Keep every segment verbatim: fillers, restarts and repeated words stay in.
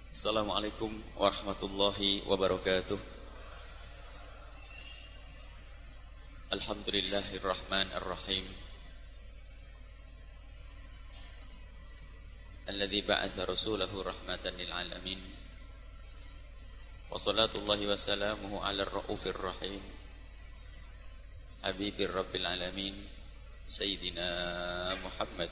Assalamualaikum warahmatullahi wabarakatuh. Alhamdulillahirrahmanirrahim. Alladzi ba'atha rasulahu rahmatan lil alamin. Wa salatullahi wa salamuhu ala ar-raufir rahim. Habibir rabbil alamin, Sayyidina Muhammad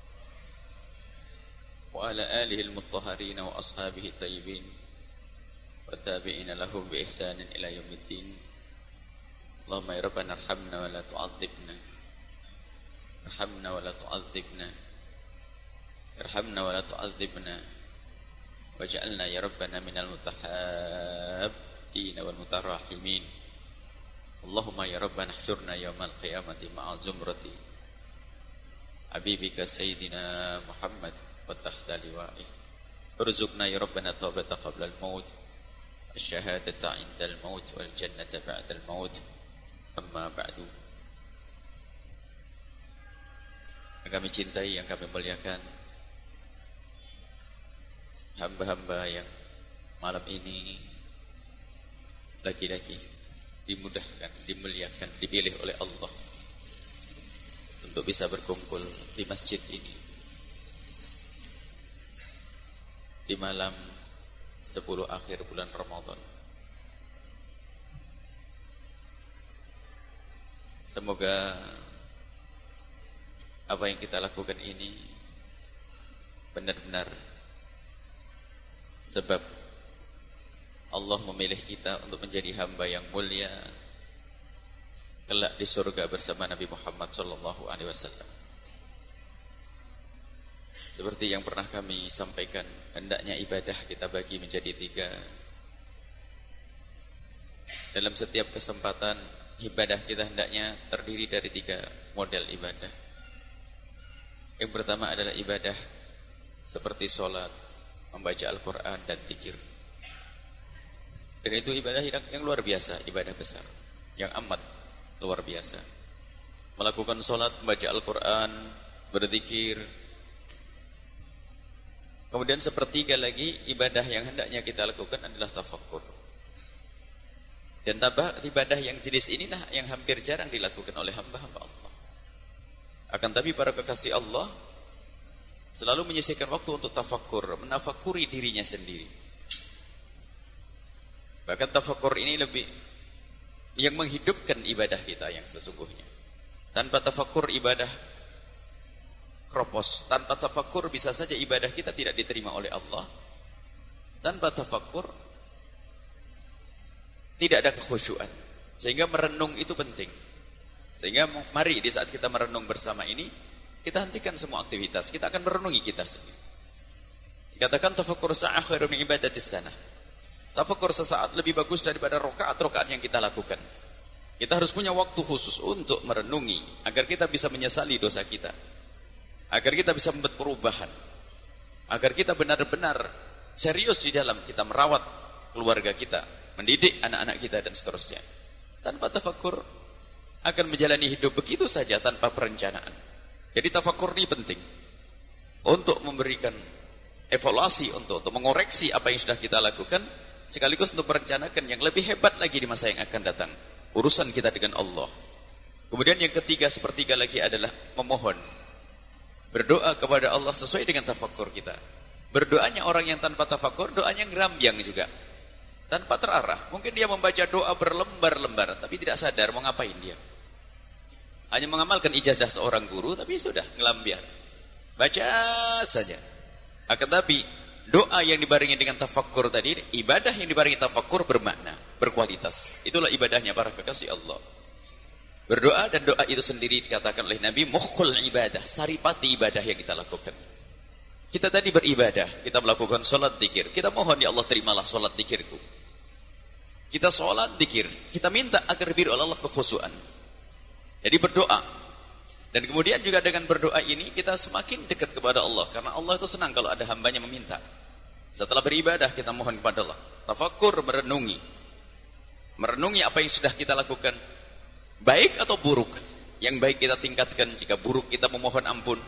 wa ala alihi al-mutahharin wa ashabihi tayyibin wa tabi'ina lahum bi ihsanin ila yaumiddin. Allahumma ya rabbana arhamna wa la tu'adzibna, arhamna wa la tu'adzibna, arhamna wa la tu'adzibna, waj'alna ya rabbana minal mutahabbin wal mutarahimin. Allahumma ya rabbana ihsyurna yawmal qiyamati ma'a zumrati habibika sayyidina Muhammad wa tahta liwa'i. Urzuqna ya rabbana taubata qabla al-maut, asyhadata 'inda al-maut wal jannata ba'da al-maut. Amma ba'du. Yang kami cintai, yang kami muliakan, hamba-hamba yang malam ini lagi-lagi dimudahkan, dimuliakan, dipilih oleh Allah untuk bisa berkumpul di masjid ini di malam sepuluh akhir bulan Ramadan. Semoga apa yang kita lakukan ini benar-benar sebab Allah memilih kita untuk menjadi hamba yang mulia kelak di surga bersama Nabi Muhammad sallallahu alaihi wasallam. Seperti yang pernah kami sampaikan, hendaknya ibadah kita bagi menjadi tiga. Dalam setiap kesempatan, ibadah kita hendaknya terdiri dari tiga model ibadah. Yang pertama adalah ibadah seperti sholat, membaca Al-Quran dan zikir. Dan itu ibadah yang luar biasa, ibadah besar, yang amat luar biasa. Melakukan sholat, membaca Al-Quran, berzikir. Kemudian sepertiga lagi ibadah yang hendaknya kita lakukan adalah tafakkur. Dan tabah ibadah yang jenis inilah yang hampir jarang dilakukan oleh hamba-hamba Allah. Akan tapi para kekasih Allah selalu menyisihkan waktu untuk tafakkur, menafakuri dirinya sendiri. Bahkan tafakkur ini lebih yang menghidupkan ibadah kita yang sesungguhnya. Tanpa tafakkur ibadah kropos. Tanpa tafakkur bisa saja ibadah kita tidak diterima oleh Allah. Tanpa tafakkur tidak ada kekhusyuan. Sehingga merenung itu penting. Sehingga mari di saat kita merenung bersama ini, kita hentikan semua aktivitas. Kita akan merenungi kita sendiri. Dikatakan tafakkur sa'ah khairun min ibadatis sanah. Tafakkur sesaat lebih bagus daripada rakaat-rakaat yang kita lakukan. Kita harus punya waktu khusus untuk merenungi agar kita bisa menyesali dosa kita. Agar kita bisa membuat perubahan. Agar kita benar-benar serius di dalam kita merawat keluarga kita, mendidik anak-anak kita dan seterusnya. Tanpa tafakkur akan menjalani hidup begitu saja tanpa perencanaan. Jadi tafakkur ini penting untuk memberikan evaluasi, untuk, untuk mengoreksi apa yang sudah kita lakukan, sekaligus untuk merencanakan yang lebih hebat lagi di masa yang akan datang, urusan kita dengan Allah. Kemudian yang ketiga, sepertiga lagi adalah memohon, berdoa kepada Allah sesuai dengan tafakkur kita. Berdoanya orang yang tanpa tafakkur, doanya ngerambiang juga, tanpa terarah. Mungkin dia membaca doa berlembar-lembar, tapi tidak sadar mau ngapain dia. Hanya mengamalkan ijazah seorang guru, tapi sudah ngelambiar, baca saja. Akan tapi doa yang dibarengi dengan tafakkur tadi, ibadah yang dibarengi tafakkur bermakna, berkualitas. Itulah ibadahnya para kekasih Allah. Berdoa, dan doa itu sendiri dikatakan oleh Nabi mukhul ibadah, saripati ibadah yang kita lakukan. Kita tadi beribadah, kita melakukan sholat zikir, kita mohon ya Allah terimalah sholat zikirku. Kita sholat zikir, kita minta agar diberi oleh Allah kekhusyuan. Jadi berdoa. Dan kemudian juga dengan berdoa ini kita semakin dekat kepada Allah, karena Allah itu senang kalau ada hambanya meminta. Setelah beribadah kita mohon kepada Allah, tafakkur, merenungi. Merenungi apa yang sudah kita lakukan, baik atau buruk. Yang baik kita tingkatkan, jika buruk kita memohon ampun.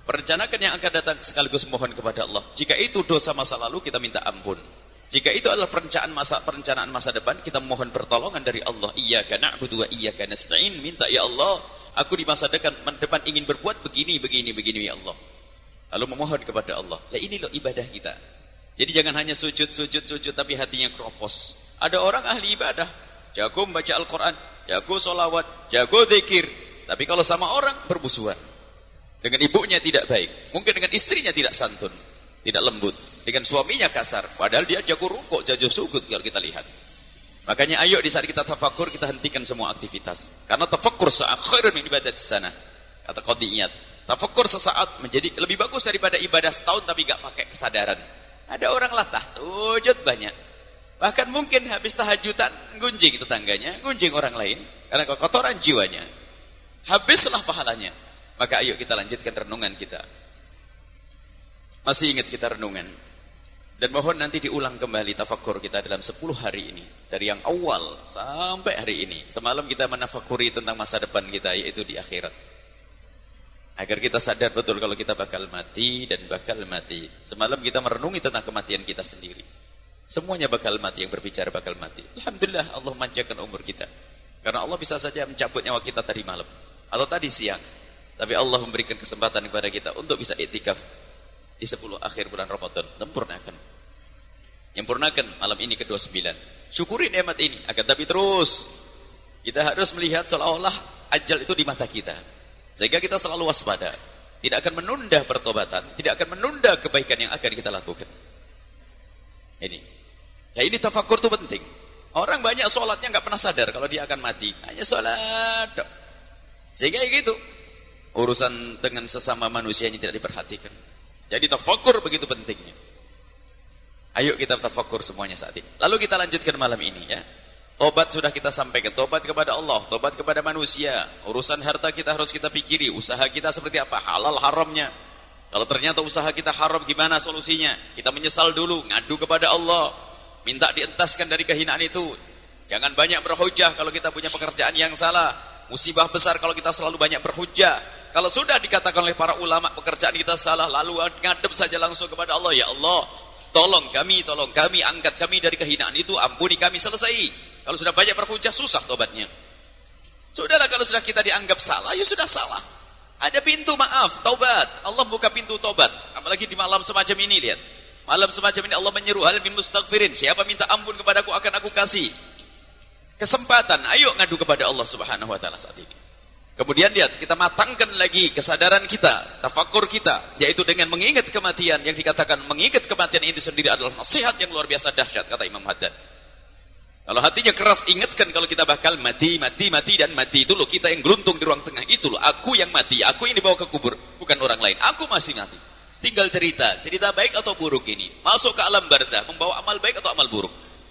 Perencanakan yang akan datang sekaligus mohon kepada Allah. Jika itu dosa masa lalu, kita minta ampun. Jika itu adalah perencanaan masa perencanaan masa depan, kita mohon pertolongan dari Allah. Iyyaka na'budu wa iyyaka nasta'in. Minta, ya Allah, aku di masa depan, depan ingin berbuat begini, begini, begini, ya Allah. Lalu memohon kepada Allah. Lah ini loh ibadah kita. Jadi jangan hanya sujud, sujud, sujud, tapi hatinya keropos. Ada orang ahli ibadah, jago membaca Al-Quran, jago solawat, jago zikir. Tapi kalau sama orang, bermusuhan. Dengan ibunya tidak baik, mungkin dengan istrinya tidak santun, tidak lembut, dengan suaminya kasar, padahal dia jago rukuk, jago sujud kalau kita lihat. Makanya ayo di saat kita tafakur, kita hentikan semua aktivitas. Karena tafakur saat khairun min ibadati sana. Kata Qadiyat, tafakur sesaat menjadi lebih bagus daripada ibadah setahun tapi gak pakai kesadaran. Ada orang latah, sujud banyak. Bahkan mungkin habis tahajudan gunjing tetangganya, gunjing orang lain karena kotoran jiwanya. Habislah pahalanya. Maka ayo kita lanjutkan renungan kita. Masih ingat kita renungan? Dan mohon nanti diulang kembali tafakur kita dalam sepuluh hari ini. Dari yang awal sampai hari ini. Semalam kita menafakuri tentang masa depan kita, yaitu di akhirat. Agar kita sadar betul kalau kita bakal mati dan bakal mati. Semalam kita merenungi tentang kematian kita sendiri. Semuanya bakal mati, yang berbicara bakal mati. Alhamdulillah Allah manjakan umur kita. Karena Allah bisa saja mencabut nyawa kita tadi malam. Atau tadi siang. Tapi Allah memberikan kesempatan kepada kita untuk bisa iktikaf di sepuluh akhir bulan Ramadan. Sempurnakan. Sempurnakan malam ini ke dua puluh sembilan. Syukuri nikmat ini. Akan tapi terus kita harus melihat seolah-olah ajal itu di mata kita. Sehingga kita selalu waspada. Tidak akan menunda pertobatan. Tidak akan menunda kebaikan yang akan kita lakukan. Ini. Ya ini tafakur itu penting. Orang banyak sholatnya nggak pernah sadar kalau dia akan mati. Hanya sholat. Sehingga gitu. Urusan dengan sesama manusianya tidak diperhatikan. Jadi tafakur begitu pentingnya. Ayo kita tafakur semuanya saat ini. Lalu kita lanjutkan malam ini ya. Tobat sudah kita sampaikan. Tobat kepada Allah, tobat kepada manusia. Urusan harta kita harus kita pikiri. Usaha kita seperti apa? Halal haramnya. Kalau ternyata usaha kita haram, gimana solusinya? Kita menyesal dulu, ngadu kepada Allah. Minta dientaskan dari kehinaan itu. Jangan banyak berhujah kalau kita punya pekerjaan yang salah. Musibah besar kalau kita selalu banyak berhujah. Kalau sudah dikatakan oleh para ulama pekerjaan kita salah, lalu ngadep saja langsung kepada Allah. Ya Allah, tolong kami, tolong kami, angkat kami dari kehinaan itu, ampuni kami, selesai. Kalau sudah banyak berhujah, susah tobatnya. Sudahlah, kalau sudah kita dianggap salah, ya sudah salah. Ada pintu maaf, taubat. Allah buka pintu taubat. Apalagi di malam semacam ini, lihat. Malam semacam ini Allah menyeru, hal min mustaghfirin. Siapa minta ampun kepadaku akan aku kasih. Kesempatan, ayo ngadu kepada Allah Subhanahu wa taala saat ini. Kemudian lihat, kita matangkan lagi kesadaran kita, tafakur kita, yaitu dengan mengingat kematian. Yang dikatakan mengingat kematian itu sendiri adalah nasihat yang luar biasa dahsyat, kata Imam Haddad. Kalau hatinya keras, ingatkan kalau kita bakal mati, mati, mati, dan mati. Itu loh, kita yang geluntung di ruang tengah. Itu loh, aku yang mati, aku yang dibawa ke kubur, bukan orang lain. Aku masih mati. Tinggal cerita, cerita baik atau buruk ini. Masuk ke alam barzah, membawa amal baik atau amal buruk.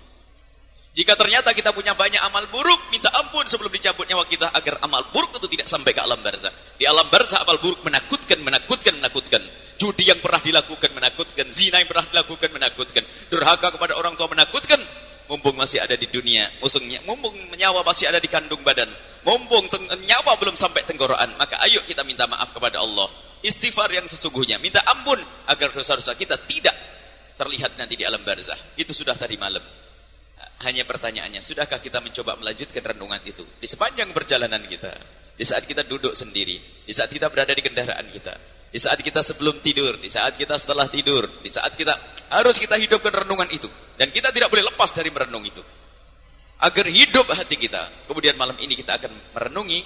Jika ternyata kita punya banyak amal buruk, minta ampun sebelum dicabut nyawa kita agar amal buruk itu tidak sampai ke alam barzah. Di alam barzah amal buruk menakutkan, menakutkan, menakutkan. Judi yang pernah dilakukan menakutkan, zina yang pernah dilakukan menakutkan, durhaka kepada orang tua menakutkan. Mumpung masih ada di dunia, musuhnya, mumpung nyawa masih ada di kandung badan, mumpung nyawa belum sampai tenggorokan, maka ayo kita minta maaf kepada Allah. Istighfar yang sesungguhnya, minta ampun agar dosa-dosa kita tidak terlihat nanti di alam barzah. Itu sudah tadi malam. Hanya pertanyaannya, sudahkah kita mencoba melanjutkan renungan itu di sepanjang perjalanan kita, di saat kita duduk sendiri, di saat kita berada di kendaraan kita, di saat kita sebelum tidur, di saat kita setelah tidur, di saat kita harus kita hidupkan renungan itu, dan kita tidak boleh lepas dari merenung itu agar hidup hati kita. Kemudian malam ini kita akan merenungi.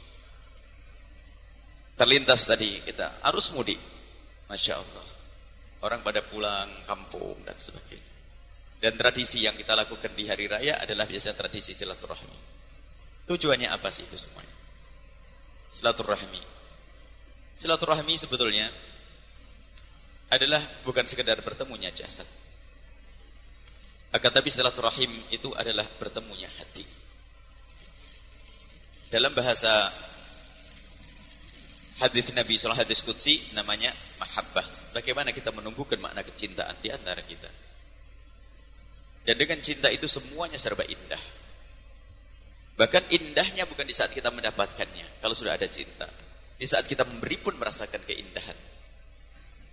Terlintas tadi kita harus mudik, Masya Allah, orang pada pulang kampung dan sebagainya. Dan tradisi yang kita lakukan di hari raya adalah biasanya tradisi silaturahmi. Tujuannya apa sih itu semuanya? Silaturahmi. Silaturahmi sebetulnya adalah bukan sekedar bertemunya jasad. Akan tapi silaturahim itu adalah bertemunya hati. Dalam bahasa hadis Nabi sallallahu alaihi wasallam, hadis qudsi, namanya mahabbah. Bagaimana kita menumbuhkan makna kecintaan di antara kita. Dan dengan cinta itu semuanya serba indah. Bahkan indahnya bukan di saat kita mendapatkannya. Kalau sudah ada cinta, di saat kita memberi pun merasakan keindahan.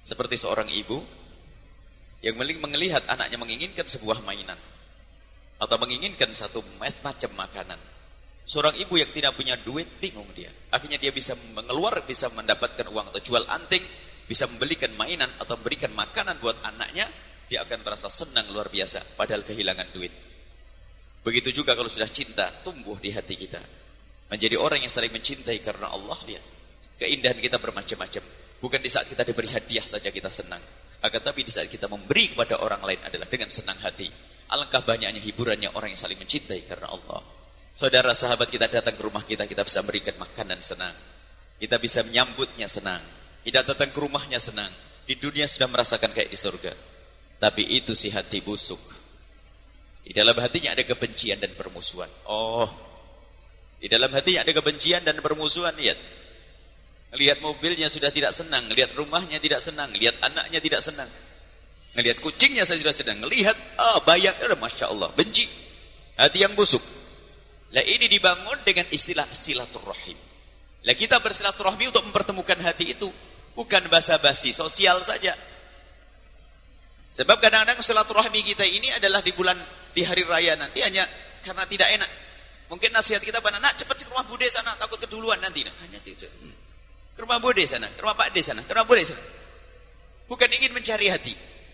Seperti seorang ibu yang melihat anaknya menginginkan sebuah mainan atau menginginkan satu macam makanan. Seorang ibu yang tidak punya duit, bingung dia. Akhirnya dia bisa mengeluar, bisa mendapatkan uang atau jual anting, bisa membelikan mainan atau memberikan makanan buat anaknya, dia akan merasa senang luar biasa, padahal kehilangan duit. Begitu juga kalau sudah cinta, tumbuh di hati kita. Menjadi orang yang saling mencintai karena Allah. Lihat, keindahan kita bermacam-macam. Bukan di saat kita diberi hadiah saja kita senang, akan tapi di saat kita memberi kepada orang lain adalah dengan senang hati. Alangkah banyaknya hiburannya orang yang saling mencintai karena Allah. Saudara sahabat kita datang ke rumah kita, kita bisa memberikan makanan senang. Kita bisa menyambutnya senang. Kita datang ke rumahnya senang. Di dunia sudah merasakan kayak di surga. Tapi itu si hati busuk. Di dalam hatinya ada kebencian dan permusuhan. Oh, di dalam hatinya ada kebencian dan permusuhan. Lihat. Lihat mobilnya sudah tidak senang, lihat rumahnya tidak senang, lihat anaknya tidak senang, lihat kucingnya saya sudah senang, lihat ah bayang, oh, masya Allah, benci, hati yang busuk. Lah ini dibangun dengan istilah silaturahim. Lah kita bersilaturahmi untuk mempertemukan hati itu, bukan basa-basi sosial saja. Sebab kadang-kadang silaturahmi kita ini adalah di bulan, di hari raya nanti hanya karena tidak enak. Mungkin nasihat kita pada nak cepat ke rumah bude sana, takut keduluan nanti. Nah, hanya itu. Ke rumah bude sana, ke rumah Pak De sana, ke rumah bude sana. Bukan ingin mencari hati.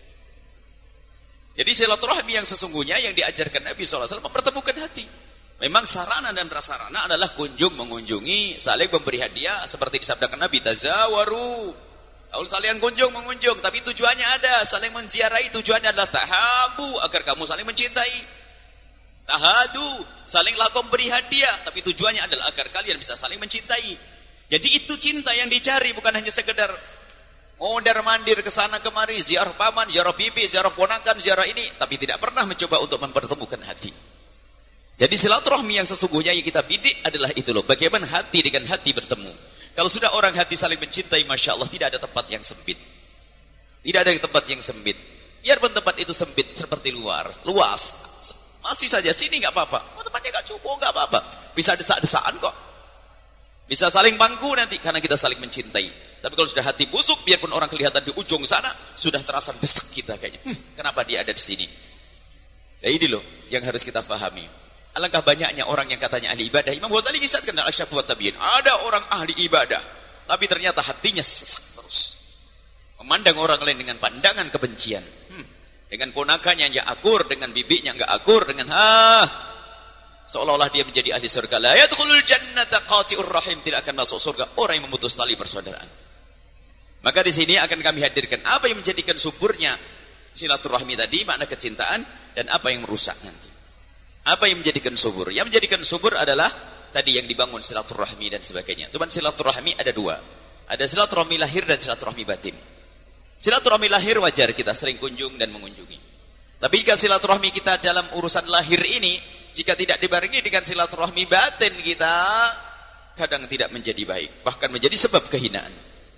Jadi silaturahmi yang sesungguhnya yang diajarkan Nabi shallallahu alaihi wasallam mempertemukan hati. Memang sarana dan prasarana adalah kunjung mengunjungi, saling memberi hadiah, seperti disabdakan Nabi, tazawaru. Lalu saling kunjung mengunjung, tapi tujuannya ada, saling menziarahi, tujuannya adalah tahabu, agar kamu saling mencintai. Tahadu, saling lakukan beri hadiah, tapi tujuannya adalah agar kalian bisa saling mencintai. Jadi itu cinta yang dicari, bukan hanya sekedar mondar-mandir ke sana kemari, ziarah paman, ziarah bibi, ziarah ponakan, ziarah ini, tapi tidak pernah mencoba untuk mempertemukan hati. Jadi silaturahmi yang sesungguhnya yang kita bidik adalah itu loh, bagaimana hati dengan hati bertemu. Kalau sudah orang hati saling mencintai, masya Allah, tidak ada tempat yang sempit. Tidak ada tempat yang sempit. Biarpun tempat itu sempit seperti luar, luas, masih saja sini nggak apa-apa. Oh, tempatnya nggak cukup, nggak apa-apa. Bisa desak-desaan kok. Bisa saling bangku nanti karena kita saling mencintai. Tapi kalau sudah hati busuk, biarpun orang kelihatan di ujung sana, sudah terasa desek kita kayaknya. Hmm, kenapa dia ada di sini? Ya ini loh yang harus kita pahami. Alangkah banyaknya orang yang katanya ahli ibadah. Imam Ghazali kisahkan dalam Asy-Syafu wa Tabiin. Ada orang ahli ibadah, tapi ternyata hatinya sesak terus. Memandang orang lain dengan pandangan kebencian. Hmm, dengan ponakannya yang akur, dengan bibinya enggak akur, dengan ha. Seolah-olah dia menjadi ahli surga. La yadkhulul jannata qati'ur rahim, tidak akan masuk surga orang yang memutus tali persaudaraan. Maka di sini akan kami hadirkan apa yang menjadikan suburnya silaturahmi tadi, makna kecintaan, dan apa yang merusak nanti. Apa yang menjadikan subur? Yang menjadikan subur adalah tadi yang dibangun silaturahmi dan sebagainya. Cuman silaturahmi ada dua. Ada silaturahmi lahir dan silaturahmi batin. Silaturahmi lahir wajar kita sering kunjung dan mengunjungi. Tapi jika silaturahmi kita dalam urusan lahir ini jika tidak dibarengi dengan silaturahmi batin kita, kadang tidak menjadi baik, bahkan menjadi sebab kehinaan.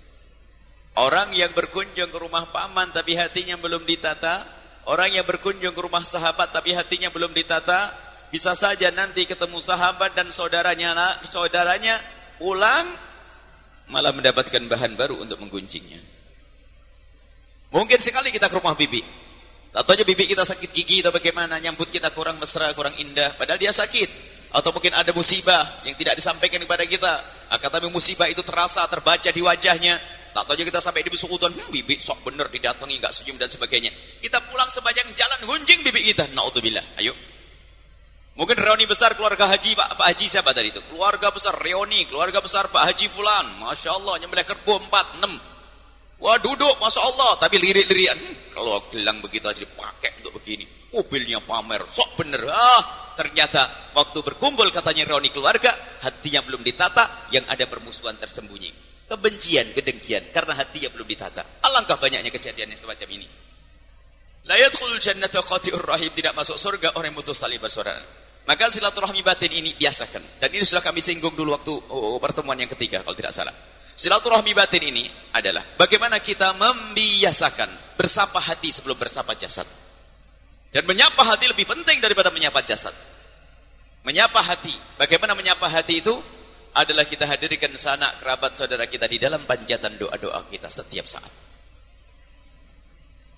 Orang yang berkunjung ke rumah paman tapi hatinya belum ditata, orang yang berkunjung ke rumah sahabat tapi hatinya belum ditata, bisa saja nanti ketemu sahabat dan saudaranya, saudaranya pulang malah mendapatkan bahan baru untuk menggunjingnya. Mungkin sekali kita ke rumah bibi, atau aja bibi kita sakit gigi atau bagaimana, nyambut kita kurang mesra, kurang indah, padahal dia sakit. Atau mungkin ada musibah yang tidak disampaikan kepada kita, akan tapi musibah itu terasa, terbaca di wajahnya. Tak tahu aja kita sampai di suudon, hmm, bibi sok bener didatangi, nggak senyum dan sebagainya. Kita pulang sepanjang jalan gunjing bibi kita, naudzubillah. Ayo. Mungkin reuni besar keluarga haji, Pak, Pak Haji siapa tadi itu? Keluarga besar reuni, keluarga besar Pak Haji fulan, masya Allah, nyembelih kerbau empat, enam. Wah duduk, masya Allah, tapi lirik-lirikan. Hmm, kalau gelang begitu aja dipakai untuk begini. Mobilnya pamer, sok bener. Ah, ternyata waktu berkumpul katanya reuni keluarga, hatinya belum ditata, yang ada permusuhan tersembunyi. Kebencian, kedengkian, karena hatinya belum ditata. Alangkah banyaknya kejadian yang semacam ini. La yadkhulul jannata qati'ur rahim, tidak masuk surga orang yang mutus tali persaudaraan. Maka silaturahmi batin ini biasakan. Dan ini sudah kami singgung dulu waktu oh, pertemuan yang ketiga kalau tidak salah. Silaturahmi batin ini adalah bagaimana kita membiasakan bersapa hati sebelum bersapa jasad. Dan menyapa hati lebih penting daripada menyapa jasad. Menyapa hati, bagaimana menyapa hati itu adalah kita hadirkan sanak kerabat saudara kita di dalam panjatan doa-doa kita setiap saat.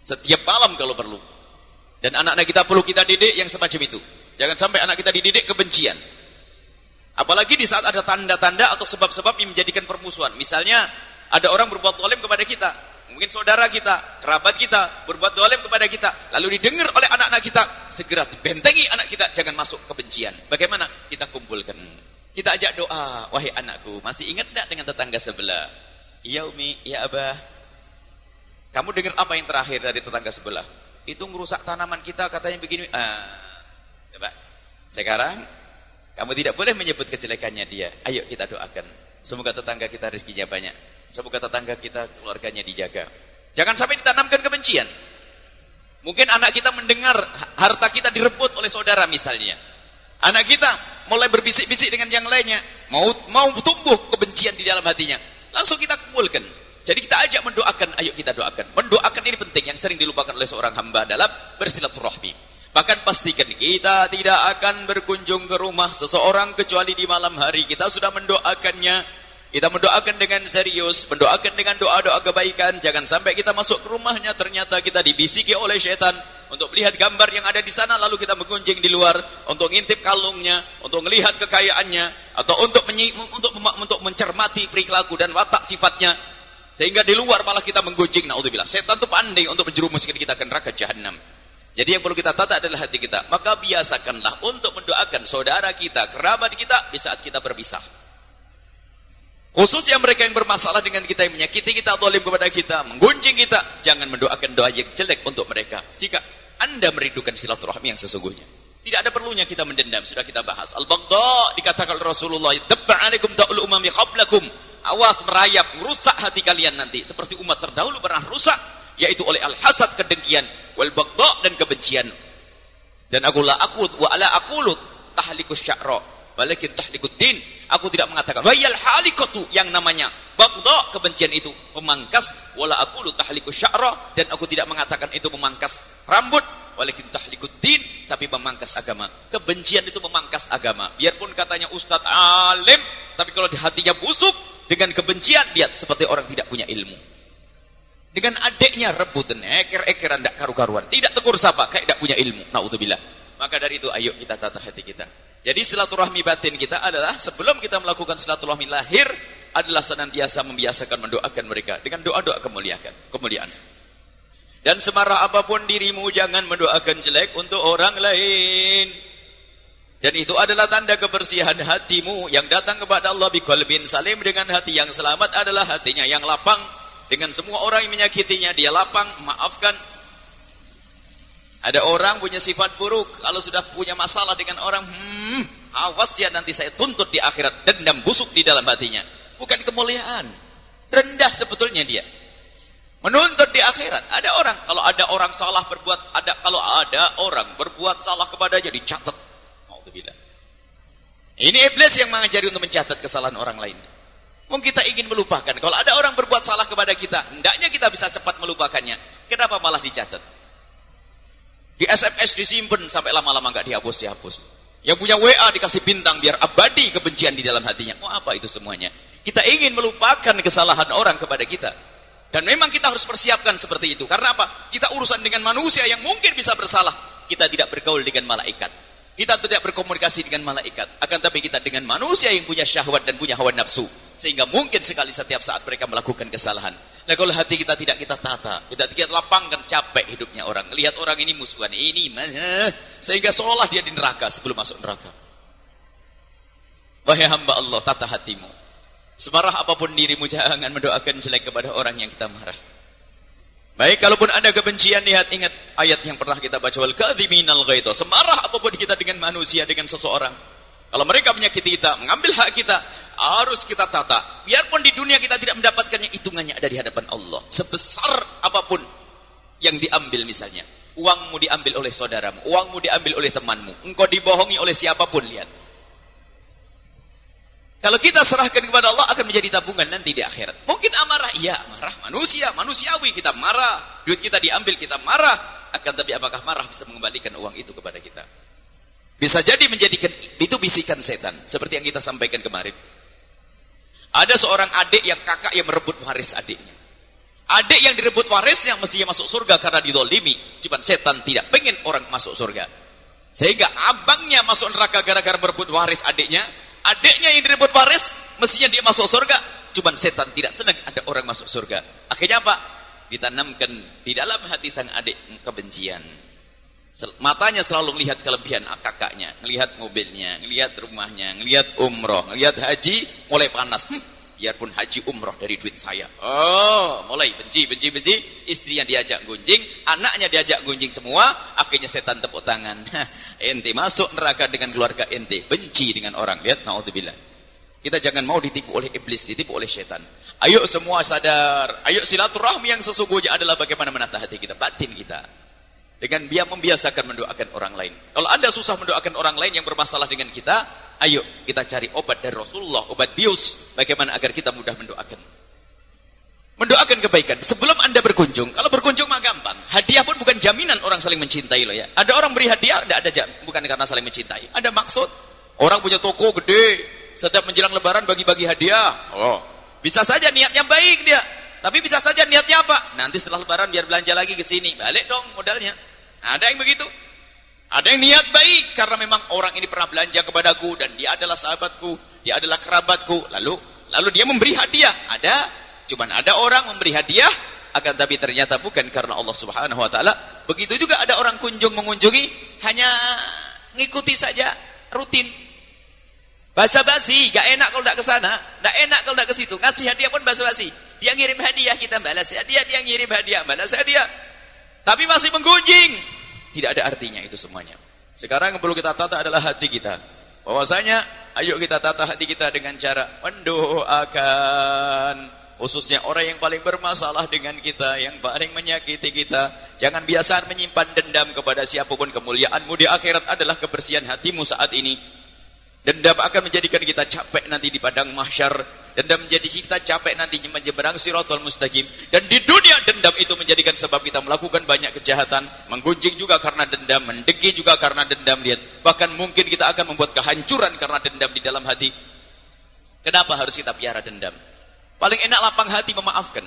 Setiap malam kalau perlu. Dan anak-anak kita perlu kita didik yang semacam itu. Jangan sampai anak kita dididik kebencian. Apalagi di saat ada tanda-tanda atau sebab-sebab yang menjadikan permusuhan. Misalnya ada orang berbuat zalim kepada kita, mungkin saudara kita, kerabat kita berbuat zalim kepada kita, lalu didengar oleh anak-anak kita, segera bentengi anak kita, jangan masuk kebencian. Bagaimana? Kita kumpulkan, kita ajak doa. Wahai anakku, masih ingat tidak dengan tetangga sebelah? Iya Umi, ya Abah. Kamu dengar apa yang terakhir dari tetangga sebelah? Itu ngerusak tanaman kita, katanya begini. Ah, coba. Sekarang kamu tidak boleh menyebut kejelekannya dia. Ayo kita doakan. Semoga tetangga kita rezekinya banyak. Semoga tetangga kita keluarganya dijaga. Jangan sampai ditanamkan kebencian. Mungkin anak kita mendengar harta kita direbut oleh saudara misalnya. Anak kita mulai berbisik-bisik dengan yang lainnya. Mau mau tumbuh kebencian di dalam hatinya. Langsung kita kumpulkan. Jadi kita ajak mendoakan. Ayo kita doakan. Mendoakan ini penting, yang sering dilupakan oleh seorang hamba dalam bersilaturahmi. Bahkan pastikan kita tidak akan berkunjung ke rumah seseorang kecuali di malam hari. Kita sudah mendoakannya. Kita mendoakan dengan serius, mendoakan dengan doa-doa kebaikan. Jangan sampai kita masuk ke rumahnya, ternyata kita dibisiki oleh setan untuk melihat gambar yang ada di sana, lalu kita mengunjing di luar untuk ngintip kalungnya, untuk melihat kekayaannya, atau untuk menyi, untuk untuk mencermati perilaku dan watak sifatnya. Sehingga di luar malah kita menggunjing. Naudzubillah. Setan itu pandai untuk menjerumuskan kita ke neraka jahanam. Jadi yang perlu kita tata adalah hati kita. Maka biasakanlah untuk mendoakan saudara kita, kerabat kita di saat kita berpisah. Khususnya mereka yang bermasalah dengan kita, yang menyakiti kita, zalim kepada kita, menggunjing kita, jangan mendoakan doa yang jelek untuk mereka. Jika Anda merindukan silaturahmi yang sesungguhnya, tidak ada perlunya kita mendendam. Sudah kita bahas. Al-Baghdha dikatakan oleh Rasulullah, "Dabba 'alaikum da'ul umami qablakum." Awas merayap, merusak hati kalian nanti seperti umat terdahulu pernah rusak, yaitu oleh al-hasad, kedengkian, wal baghdha, dan kebencian. Dan aku la aqul wa ala aqulu tahlikus sya'ra walakin tahlikud din. Aku tidak mengatakan wayal halikatu, yang namanya baghdha, kebencian itu memangkas, wala aqulu tahlikus sya'ra, dan aku tidak mengatakan itu memangkas rambut, walakin tahlikud din, tapi memangkas agama. Kebencian itu memangkas agama. Biarpun katanya ustadz alim, tapi kalau di hatinya busuk dengan kebencian, dia seperti orang tidak punya ilmu. Dengan adiknya rebutan, eker-ekeran, tidak karu-karuan, tidak tegur sapa, kayak tidak punya ilmu. Naudzubillah. Maka dari itu ayo kita tata hati kita. Jadi silaturahmi batin kita adalah sebelum kita melakukan silaturahmi lahir adalah senantiasa membiasakan mendoakan mereka dengan doa-doa kemuliaan, kemuliaan. Dan semarah apapun dirimu, jangan mendoakan jelek untuk orang lain. Dan itu adalah tanda kebersihan hatimu yang datang kepada Allah biqalbin salim, dengan hati yang selamat adalah hatinya yang lapang. Dengan semua orang yang menyakitinya, dia lapang, maafkan. Ada orang punya sifat buruk, kalau sudah punya masalah dengan orang, hmm, awas ya nanti saya tuntut di akhirat. Dendam busuk di dalam hatinya. Bukan kemuliaan. Rendah sebetulnya dia. Menuntut di akhirat. Ada orang, kalau ada orang salah berbuat, ada kalau ada orang berbuat salah kepadanya, dicatat. Alhamdulillah. Ini iblis yang mengajari untuk mencatat kesalahan orang lain. Mungkin kita ingin melupakan. Kalau ada orang berbuat salah kepada kita, hendaknya kita bisa cepat melupakannya. Kenapa malah dicatat? Di S M S disimpan sampai lama-lama nggak dihapus-dihapus. Yang punya W A dikasih bintang biar abadi kebencian di dalam hatinya. Mau apa itu semuanya? Kita ingin melupakan kesalahan orang kepada kita. Dan memang kita harus persiapkan seperti itu. Karena apa? Kita urusan dengan manusia yang mungkin bisa bersalah. Kita tidak bergaul dengan malaikat. Kita tidak berkomunikasi dengan malaikat. Akan tapi kita dengan manusia yang punya syahwat dan punya hawa nafsu. Sehingga mungkin sekali setiap saat mereka melakukan kesalahan. Nah kalau hati kita tidak kita tata, kita tidak lapangkan, capek hidupnya orang. Lihat orang ini musuhan, ini mana? Sehingga seolah dia di neraka sebelum masuk neraka. Wahai hamba Allah, tata hatimu. Semarah apapun dirimu, jangan mendoakan jelek kepada orang yang kita marah. Baik, kalaupun ada kebencian, lihat, ingat ayat yang pernah kita baca, wal kadhiminal ghaidha. Semarah apapun kita dengan manusia, dengan seseorang. Kalau mereka menyakiti kita, mengambil hak kita, harus kita tata. Biarpun di dunia kita tidak mendapatkannya, hitungannya ada di hadapan Allah. Sebesar apapun yang diambil, misalnya uangmu diambil oleh saudaramu, uangmu diambil oleh temanmu, engkau dibohongi oleh siapapun, lihat. Kalau kita serahkan kepada Allah, akan menjadi tabungan nanti di akhirat. Mungkin amarah, iya marah, manusia, manusiawi, kita marah, duit kita diambil, kita marah. Akan tapi apakah marah bisa mengembalikan uang itu kepada kita? Bisa jadi menjadikan itu bisikan setan, seperti yang kita sampaikan kemarin. Ada seorang adik yang kakak yang merebut waris adiknya. Adik yang direbut warisnya mestinya masuk surga karena didolimi. Cuman setan tidak pengen orang masuk surga. Sehingga abangnya masuk neraka gara-gara berebut waris adiknya. Adiknya yang direbut waris mestinya dia masuk surga. Cuman setan tidak senang ada orang masuk surga. Akhirnya apa? Ditanamkan di dalam hati sang adik kebencian. Matanya selalu melihat kelebihan kakaknya, melihat mobilnya, melihat rumahnya, melihat umroh, melihat haji, mulai panas. Hm, biarpun haji umroh dari duit saya. Oh, mulai benci, benci, benci. Istrinya diajak gunjing, anaknya diajak gunjing semua. Akhirnya setan tepuk tangan. Ente masuk neraka dengan keluarga ente, benci dengan orang. Lihat, naudzubillah. Kita jangan mau ditipu oleh iblis, ditipu oleh setan. Ayo semua sadar. Ayo silaturahmi yang sesungguhnya adalah bagaimana menata hati kita, batin kita. Dengan dia membiasakan mendoakan orang lain. Kalau Anda susah mendoakan orang lain yang bermasalah dengan kita, ayo kita cari obat dari Rasulullah, obat bius. Bagaimana agar kita mudah mendoakan. Mendoakan kebaikan. Sebelum Anda berkunjung, kalau berkunjung mah gampang. Hadiah pun bukan jaminan orang saling mencintai loh ya. Ada orang beri hadiah, tidak ada jam, bukan karena saling mencintai. Ada maksud. Orang punya toko gede, setiap menjelang lebaran bagi-bagi hadiah. Oh, bisa saja niatnya baik dia. Tapi bisa saja niatnya apa? Nanti setelah lebaran biar belanja lagi ke sini. Balik dong modalnya. Ada yang begitu. Ada yang niat baik karena memang orang ini pernah belanja kepadaku dan dia adalah sahabatku, dia adalah kerabatku. Lalu lalu dia memberi hadiah. Ada, cuman ada orang memberi hadiah akan tapi ternyata bukan karena Allah Subhanahu wa taala. Begitu juga ada orang kunjung mengunjungi hanya ngikuti saja rutin. Basa-basi, gak enak kalau tidak ke sana, gak enak kalau tidak ke situ. Ngasih hadiah pun basa-basi. Dia ngirim hadiah, kita balas hadiah, dia ngirim hadiah, balas hadiah. Tapi masih menggunjing. Tidak ada artinya itu semuanya. Sekarang yang perlu kita tata adalah hati kita. Bahwasanya, ayo kita tata hati kita dengan cara mendoakan. Khususnya orang yang paling bermasalah dengan kita, yang paling menyakiti kita. Jangan biasa menyimpan dendam kepada siapapun. Kemuliaanmu di akhirat adalah kebersihan hatimu saat ini. Dendam akan menjadikan kita capek nanti di padang mahsyar. Dendam menjadi kita capek nanti menyeberang Shiratal Mustaqim. Dan di dunia dendam itu menjadikan sebab kita melakukan banyak kejahatan. Menggunjing juga karena dendam, mendengki juga karena dendam. Lihat, bahkan mungkin kita akan membuat kehancuran karena dendam di dalam hati. Kenapa harus kita piara dendam? Paling enak lapang hati memaafkan.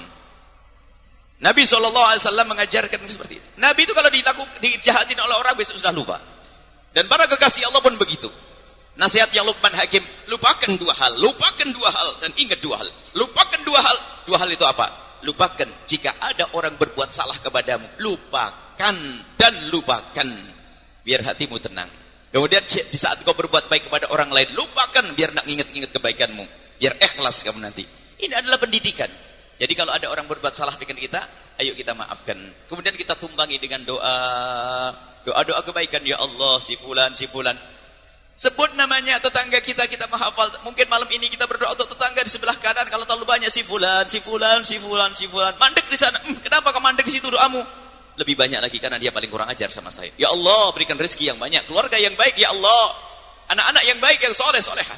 Nabi shallallahu alaihi wasallam mengajarkan seperti itu. Nabi itu kalau dilakukan, dijahatin oleh orang besok sudah lupa. Dan para kekasih Allah pun begitu. Nasihat yang Luqman Hakim, lupakan dua hal, lupakan dua hal dan ingat dua hal. Lupakan dua hal. Dua hal itu apa? Lupakan jika ada orang berbuat salah kepadamu, lupakan dan lupakan biar hatimu tenang. Kemudian di saat kau berbuat baik kepada orang lain, lupakan biar nak ingat-ingat kebaikanmu, biar ikhlas kamu nanti. Ini adalah pendidikan. Jadi kalau ada orang berbuat salah dengan kita, ayo kita maafkan. Kemudian kita tumbangi dengan doa, doa-doa kebaikan. Ya Allah, si fulan, si fulan. Sebut namanya tetangga kita, kita menghafal. Mungkin malam ini kita berdoa untuk tetangga di sebelah kanan. Kalau terlalu banyak si fulan, si fulan, si fulan, si fulan. Mandek di sana. Hmm, kenapa kau mandek di situ doamu? Lebih banyak lagi karena dia paling kurang ajar sama saya. Ya Allah, berikan rezeki yang banyak, keluarga yang baik ya Allah. Anak-anak yang baik, yang soleh, solehah.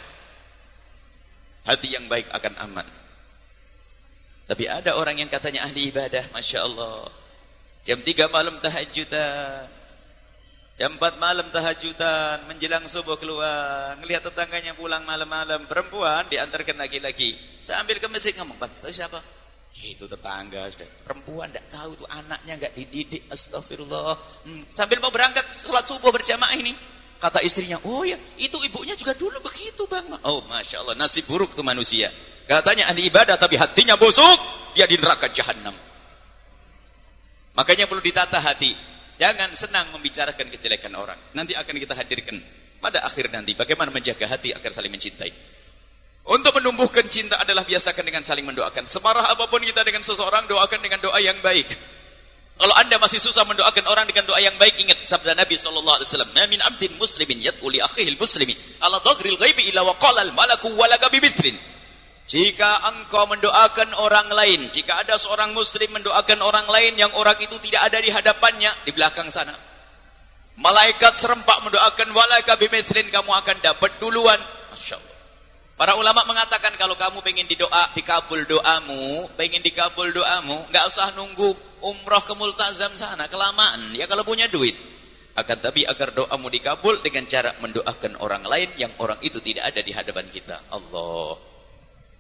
Hati yang baik akan aman. Tapi ada orang yang katanya ahli ibadah, Masya Allah. Jam tiga malam tahajudan. Jam empat malam tahajudan, menjelang subuh keluar, ngelihat tetangganya pulang malam-malam, perempuan diantarkan laki-laki. Saya ambil ke masjid ngomong, "Bang, tahu siapa?" Itu tetangga, sudah. Perempuan enggak tahu tuh anaknya enggak dididik. Astagfirullah. Hmm. Sambil mau berangkat sholat subuh berjamaah ini, kata istrinya, "Oh ya, itu ibunya juga dulu begitu, Bang." Oh, Masya Allah, nasib buruk tuh manusia. Katanya ahli ibadah tapi hatinya busuk, dia di neraka jahanam. Makanya perlu ditata hati. Jangan senang membicarakan kejelekan orang. Nanti akan kita hadirkan pada akhir nanti. Bagaimana menjaga hati agar saling mencintai. Untuk menumbuhkan cinta adalah biasakan dengan saling mendoakan. Semarah apapun kita dengan seseorang, doakan dengan doa yang baik. Kalau anda masih susah mendoakan orang dengan doa yang baik, ingat sabda Nabi shallallahu alaihi wasallam. "Ma min abdin muslimin yad'u li akhihil muslimi ala dhagril ghaibi illa wa qala al malaku wa laka bimithrin." Jika engkau mendoakan orang lain, jika ada seorang muslim mendoakan orang lain yang orang itu tidak ada di hadapannya, di belakang sana, malaikat serempak mendoakan walaka bimithrin, kamu akan dapat duluan. Masya Allah. Para ulama mengatakan kalau kamu pengen didoa, dikabul doamu, pengen dikabul doamu, nggak usah nunggu umroh ke Multazam sana, kelamaan. Ya kalau punya duit. Akan tapi agar doamu dikabul dengan cara mendoakan orang lain yang orang itu tidak ada di hadapan kita. Allah.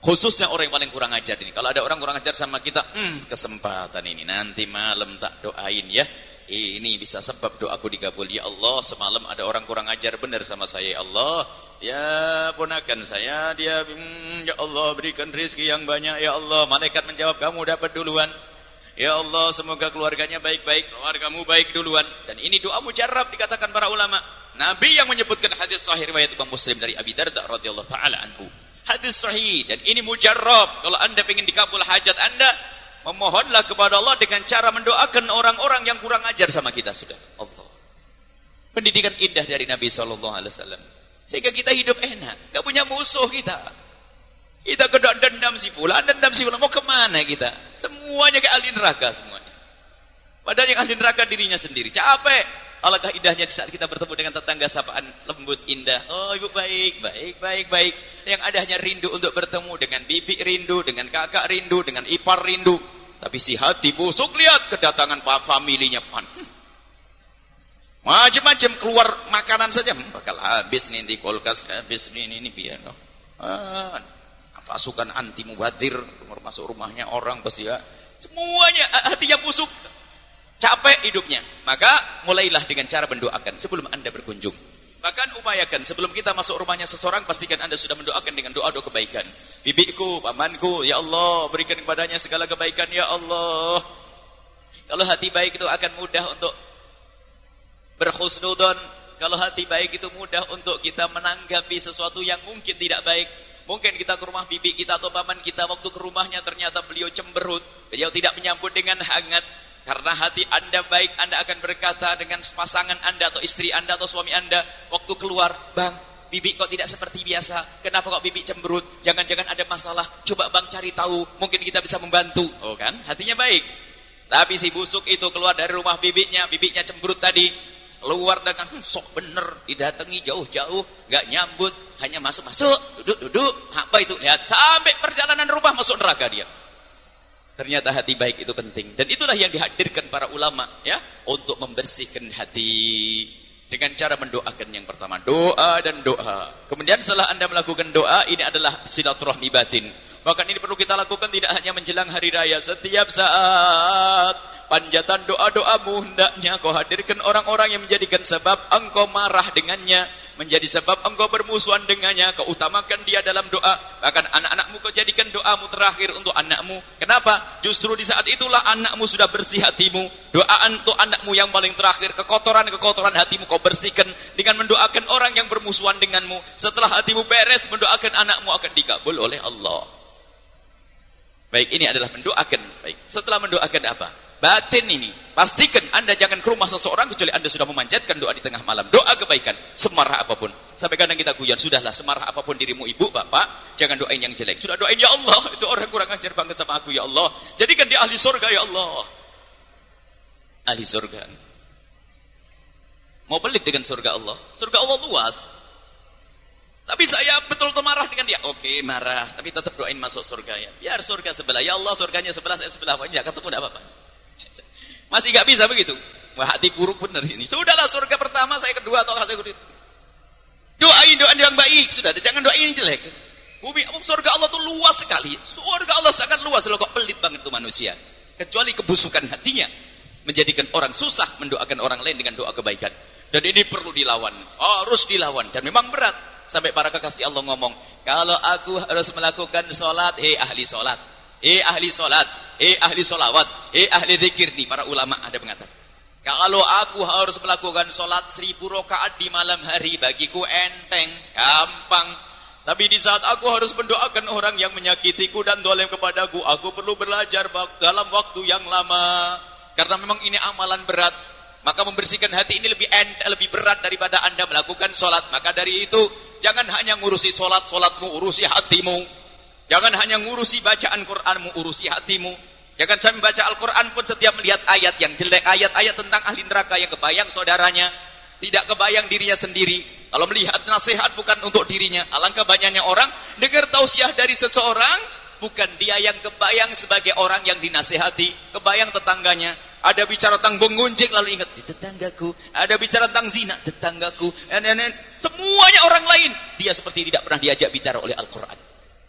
Khususnya orang yang paling kurang ajar ini. Kalau ada orang kurang ajar sama kita, hmm, kesempatan ini. Nanti malam tak doain ya. Ini bisa sebab doaku dikabul. Ya Allah, semalam ada orang kurang ajar benar sama saya. Ya Allah, ya ponakan saya, dia, hmm, ya Allah berikan rezeki yang banyak. Ya Allah, malaikat menjawab kamu dapat duluan. Ya Allah, semoga keluarganya baik-baik, keluargamu baik duluan. Dan ini doa mujarab dikatakan para ulama. Nabi yang menyebutkan hadis sahih riwayat Imam Muslim dari Abi Darda radhiyallahu taala anhu. Hadis sahih dan ini mujarab. Kalau Anda ingin dikabul hajat Anda, memohonlah kepada Allah dengan cara mendoakan orang-orang yang kurang ajar sama kita. Sudah Allah. Pendidikan indah dari Nabi sallallahu alaihi wasallam. Sehingga kita hidup enak, enggak punya musuh kita. Kita kedok dendam si fulan, dendam si fulan, mau kemana kita? Semuanya ke ahli neraka semuanya. Padahal yang ahli neraka dirinya sendiri. Capek. Alangkah indahnya di saat kita bertemu dengan tetangga sapaan lembut indah. Oh ibu baik, baik, baik, baik. Yang ada hanya rindu untuk bertemu dengan bibi rindu, dengan kakak rindu, dengan ipar rindu. Tapi si hati busuk lihat kedatangan pak familinya pan. Hmm. Macam-macam keluar makanan saja. Hmm, bakal habis nih di kulkas, habis ini ini biar. Ah, pasukan anti mubadir masuk rumahnya orang pasti ya. Semuanya hatinya busuk. Capek hidupnya, maka mulailah dengan cara mendoakan sebelum Anda berkunjung. Bahkan upayakan sebelum kita masuk rumahnya seseorang, pastikan Anda sudah mendoakan dengan doa-doa kebaikan. Bibiku, pamanku, ya Allah berikan kepadanya segala kebaikan ya Allah. Kalau hati baik itu akan mudah untuk berhusnudon. Kalau hati baik itu mudah untuk kita menanggapi sesuatu yang mungkin tidak baik. Mungkin kita ke rumah bibi kita atau paman kita, waktu ke rumahnya ternyata beliau cemberut, beliau tidak menyambut dengan hangat. Karena hati Anda baik, Anda akan berkata dengan pasangan Anda atau istri Anda atau suami Anda waktu keluar, bang, bibi kok tidak seperti biasa, kenapa kok bibi cemberut, jangan-jangan ada masalah, coba bang cari tahu, mungkin kita bisa membantu. Oh kan, hatinya baik. Tapi si busuk itu keluar dari rumah bibinya, bibinya cemberut tadi, keluar dengan hm, sok bener, didatangi jauh-jauh, gak nyambut, hanya masuk-masuk, duduk-duduk, apa itu, lihat sampai perjalanan rumah masuk neraka dia. Ternyata hati baik itu penting, dan itulah yang dihadirkan para ulama ya untuk membersihkan hati dengan cara mendoakan. Yang pertama doa dan doa. Kemudian setelah Anda melakukan doa, ini adalah silaturahmi batin. Bahkan ini perlu kita lakukan tidak hanya menjelang hari raya, setiap saat panjatan doa-doamu hendaknya kau hadirkan orang-orang yang menjadikan sebab engkau marah dengannya, menjadi sebab engkau bermusuhan dengannya, kau utamakan dia dalam doa. Bahkan anak-anakmu kau jadikan doamu terakhir untuk anakmu. Kenapa? Justru di saat itulah anakmu sudah bersih hatimu. Doa untuk anakmu yang paling terakhir, kekotoran-kekotoran hatimu kau bersihkan dengan mendoakan orang yang bermusuhan denganmu. Setelah hatimu beres, mendoakan anakmu akan dikabul oleh Allah. Baik, ini adalah mendoakan. Baik, setelah mendoakan apa? Batin ini, pastikan Anda jangan ke rumah seseorang kecuali Anda sudah memanjatkan doa di tengah malam, doa kebaikan, semarah apapun. Sampai kadang kita guyon, sudahlah semarah apapun dirimu ibu, bapak, jangan doain yang jelek. Sudah doain ya Allah, itu orang kurang ajar banget sama aku ya Allah. Jadikan dia ahli surga ya Allah. Ahli surga. Mau pelit dengan surga Allah? Surga Allah luas. Tapi saya betul-betul marah dengan dia. Oke, marah, tapi tetap doain masuk surga ya. Biar surga sebelah. Ya Allah, surganya sebelah, saya sebelah. Enggak ketemu enggak apa-apa. Masih enggak bisa begitu. Wah, hati buruk benar ini. Sudahlah, surga pertama, saya kedua atau saya kedua. Doain doa yang baik, sudah. Jangan doain yang jelek. Bumi, surga Allah tuh luas sekali. Surga Allah sangat luas. Loh, kok pelit banget tuh manusia. Kecuali kebusukan hatinya menjadikan orang susah mendoakan orang lain dengan doa kebaikan. Dan ini perlu dilawan. Harus dilawan dan memang berat. Sampai para kekasih Allah ngomong, kalau aku harus melakukan sholat, hei ahli sholat, hei ahli sholat, hei ahli sholawat, hei ahli zikir. Nih para ulama ada mengatakan, kalau aku harus melakukan sholat seribu rakaat di malam hari, bagiku enteng, gampang. Tapi di saat aku harus mendoakan orang yang menyakitiku dan dolim kepadaku, aku perlu belajar dalam waktu yang lama. Karena memang ini amalan berat. Maka membersihkan hati ini lebih ent, lebih berat daripada Anda melakukan sholat. Maka dari itu, jangan hanya ngurusi sholat, sholatmu, urusi hatimu. Jangan hanya ngurusi bacaan Qur'anmu, urusi hatimu. Jangan sampai baca Al-Quran pun setiap melihat ayat yang jelek, ayat-ayat tentang ahli neraka yang kebayang saudaranya, tidak kebayang dirinya sendiri. Kalau melihat nasihat bukan untuk dirinya. Alangkah banyaknya orang dengar tausiah dari seseorang, bukan dia yang kebayang sebagai orang yang dinasihati, kebayang tetangganya. Ada bicara tentang mengunjing lalu ingat, tetanggaku. Ada bicara tentang zina, tetanggaku. Dan, dan, dan, semuanya orang lain. Dia seperti tidak pernah diajak bicara oleh Al-Quran.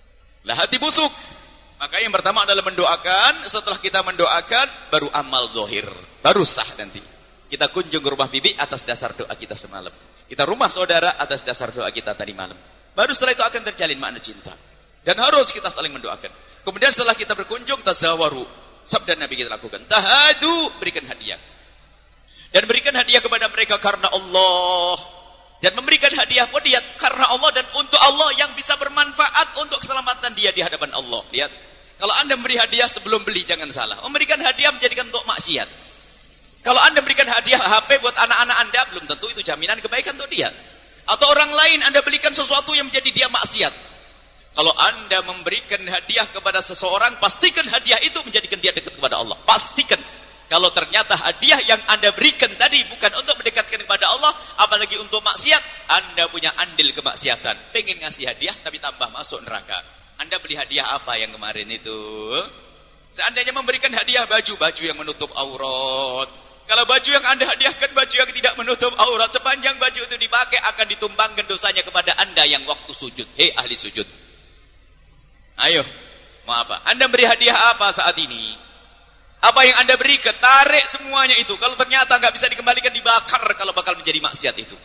Lah hati busuk. Maka yang pertama adalah mendoakan. Setelah kita mendoakan, baru amal zahir, baru sah nanti. Kita kunjung ke rumah bibi atas dasar doa kita semalam. Kita rumah saudara atas dasar doa kita tadi malam. Baru setelah itu akan terjalin makna cinta. Dan harus kita saling mendoakan. Kemudian setelah kita berkunjung, tazawaru. Sabda Nabi kita lakukan. Tahadu, berikan hadiah. Dan berikan hadiah kepada mereka karena Allah. Dan memberikan hadiah pun dia karena Allah dan untuk Allah yang bisa bermanfaat untuk keselamatan dia di hadapan Allah. Lihat. Kalau Anda memberi hadiah sebelum beli, jangan salah. Memberikan hadiah menjadikan untuk maksiat. Kalau Anda berikan hadiah H P buat anak-anak Anda, belum tentu itu jaminan kebaikan untuk dia. Atau orang lain Anda belikan sesuatu yang menjadi dia maksiat. Kalau Anda memberikan hadiah kepada seseorang, pastikan hadiah itu menjadikan dia dekat kepada Allah. Pastikan. Kalau ternyata hadiah yang Anda berikan tadi bukan untuk mendekatkan kepada Allah, apalagi untuk maksiat, Anda punya andil kemaksiatan. Pengen ngasih hadiah tapi tambah masuk neraka. Anda beli hadiah apa yang kemarin itu? Seandainya memberikan hadiah baju, baju yang menutup aurat. Kalau baju yang Anda hadiahkan baju yang tidak menutup aurat, sepanjang baju itu dipakai akan ditumpangkan dosanya kepada Anda yang waktu sujud. Hei ahli sujud. Ayo, mau apa? Anda beri hadiah apa saat ini? Apa yang Anda berikan, tarik semuanya itu. Kalau ternyata nggak bisa dikembalikan, dibakar kalau bakal menjadi maksiat itu.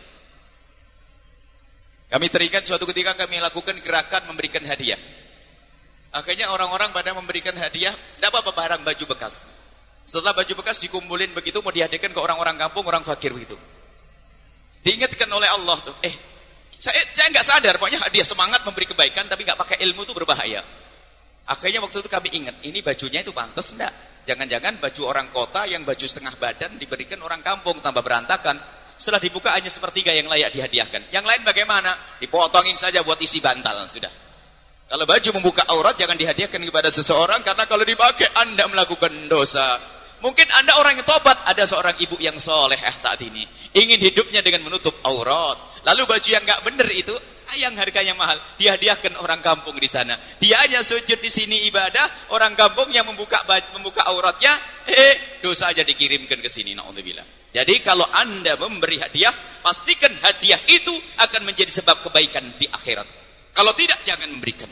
Kami teringat suatu ketika kami lakukan gerakan memberikan hadiah. Akhirnya orang-orang pada memberikan hadiah, tidak apa-apa barang baju bekas. Setelah baju bekas dikumpulin begitu, mau dihadiahkan ke orang-orang kampung, orang fakir begitu. Diingatkan oleh Allah tuh, eh, saya saya nggak sadar, pokoknya hadiah semangat memberi kebaikan, tapi nggak pakai ilmu itu berbahaya. Akhirnya waktu itu kami ingat, ini bajunya itu pantas enggak? Jangan-jangan baju orang kota yang baju setengah badan diberikan orang kampung, tambah berantakan. Setelah dibuka hanya sepertiga yang layak dihadiahkan. Yang lain bagaimana? Dipotongin saja buat isi bantal, sudah. Kalau baju membuka aurat jangan dihadiahkan kepada seseorang, karena kalau dipakai Anda melakukan dosa. Mungkin Anda orang yang tobat, ada seorang ibu yang soleh eh, saat ini ingin hidupnya dengan menutup aurat. Lalu baju yang nggak benar itu, sayang harganya mahal, dihadiahkan orang kampung di sana. Dia hanya sujud di sini ibadah, orang kampung yang membuka membuka auratnya, eh dosa aja dikirimkan ke sini. Naudzubillah. Jadi kalau Anda memberi hadiah, pastikan hadiah itu akan menjadi sebab kebaikan di akhirat. Kalau tidak, jangan memberikan.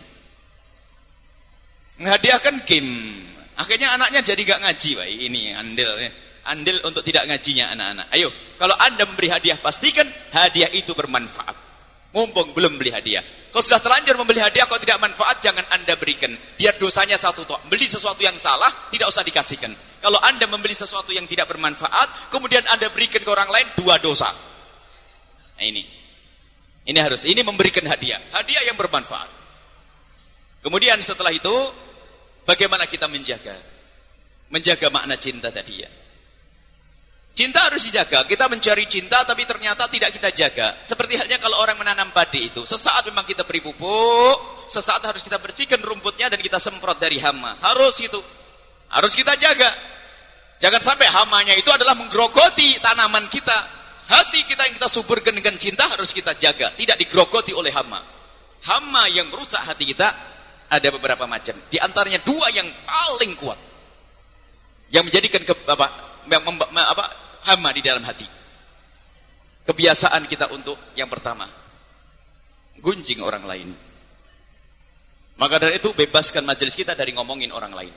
Menghadiahkan game, akhirnya anaknya jadi gak ngaji. Wah, ini andil, andil untuk tidak ngajinya anak-anak. Ayo, kalau Anda memberi hadiah, pastikan hadiah itu bermanfaat. Mumpung belum beli hadiah. Kalau sudah terlanjur membeli hadiah, kalau tidak manfaat, jangan Anda berikan. Biar dosanya satu toh. Beli sesuatu yang salah, tidak usah dikasihkan. Kalau Anda membeli sesuatu yang tidak bermanfaat, kemudian Anda berikan ke orang lain, dua dosa. Nah ini, ini harus, ini memberikan hadiah, hadiah yang bermanfaat. Kemudian setelah itu, bagaimana kita menjaga, menjaga makna cinta tadi ya. Cinta harus dijaga. Kita mencari cinta, tapi ternyata tidak kita jaga. Seperti halnya kalau orang menanam padi itu, sesaat memang kita beri pupuk, sesaat harus kita bersihkan rumputnya dan kita semprot dari hama. Harus itu, harus kita jaga. Jangan sampai hamanya itu adalah menggerogoti tanaman kita. Hati kita yang kita suburkan dengan cinta harus kita jaga, tidak digerogoti oleh hama. Hama yang merusak hati kita ada beberapa macam. Di antaranya dua yang paling kuat, yang menjadikan ke, apa, yang mem, apa, hama di dalam hati. Kebiasaan kita untuk yang pertama, gunjing orang lain. Maka dari itu bebaskan majelis kita dari ngomongin orang lain.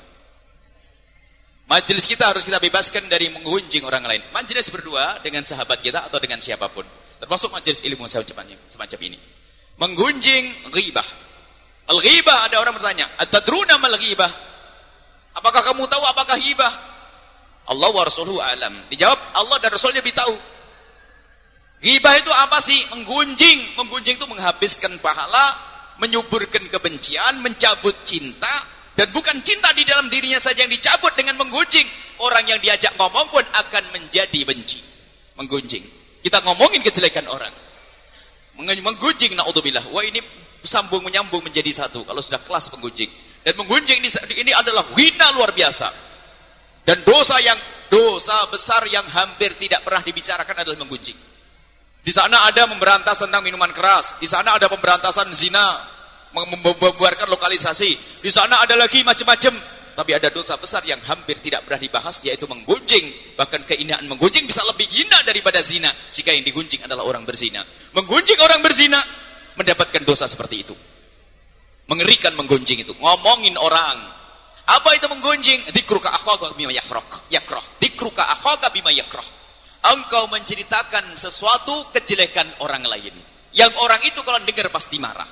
Majelis kita harus kita bebaskan dari menggunjing orang lain. Majelis berdua dengan sahabat kita atau dengan siapapun, termasuk majelis ilmu semacam ini. Menggunjing ghibah. Al-ghibah, ada orang bertanya, "Atadruna mal ghibah?" Apakah kamu tahu apakah ghibah? Allah wa rasuluhu alam. Dijawab, Allah dan Rasulnya lebih tahu. Ghibah itu apa sih? Menggunjing. Menggunjing itu menghabiskan pahala, menyuburkan kebencian, mencabut cinta. Dan bukan cinta di dalam dirinya saja yang dicabut dengan menggunjing. Orang yang diajak ngomong pun akan menjadi benci. Menggunjing. Kita ngomongin kejelekan orang. Menggunjing, na'udzubillah. Wah, ini sambung menyambung menjadi satu. Kalau sudah kelas menggunjing. Dan menggunjing ini, ini adalah hina luar biasa. Dan dosa yang dosa besar yang hampir tidak pernah dibicarakan adalah menggunjing. Di sana ada memberantas tentang minuman keras. Di sana ada pemberantasan zina. Membuarkan lokalisasi. Di sana ada lagi macam-macam. Tapi ada dosa besar yang hampir tidak pernah dibahas, yaitu menggunjing. Bahkan kehinaan menggunjing bisa lebih hina daripada zina, jika yang digunjing adalah orang berzina. Menggunjing orang berzina mendapatkan dosa seperti itu. Mengerikan menggunjing itu, ngomongin orang. Apa itu menggunjing? Dzikruka akhaka bima yakrah. Yakrah. Dzikruka akhaka bima yakrah. Engkau menceritakan sesuatu kejelekan orang lain. Yang orang itu kalau dengar pasti marah.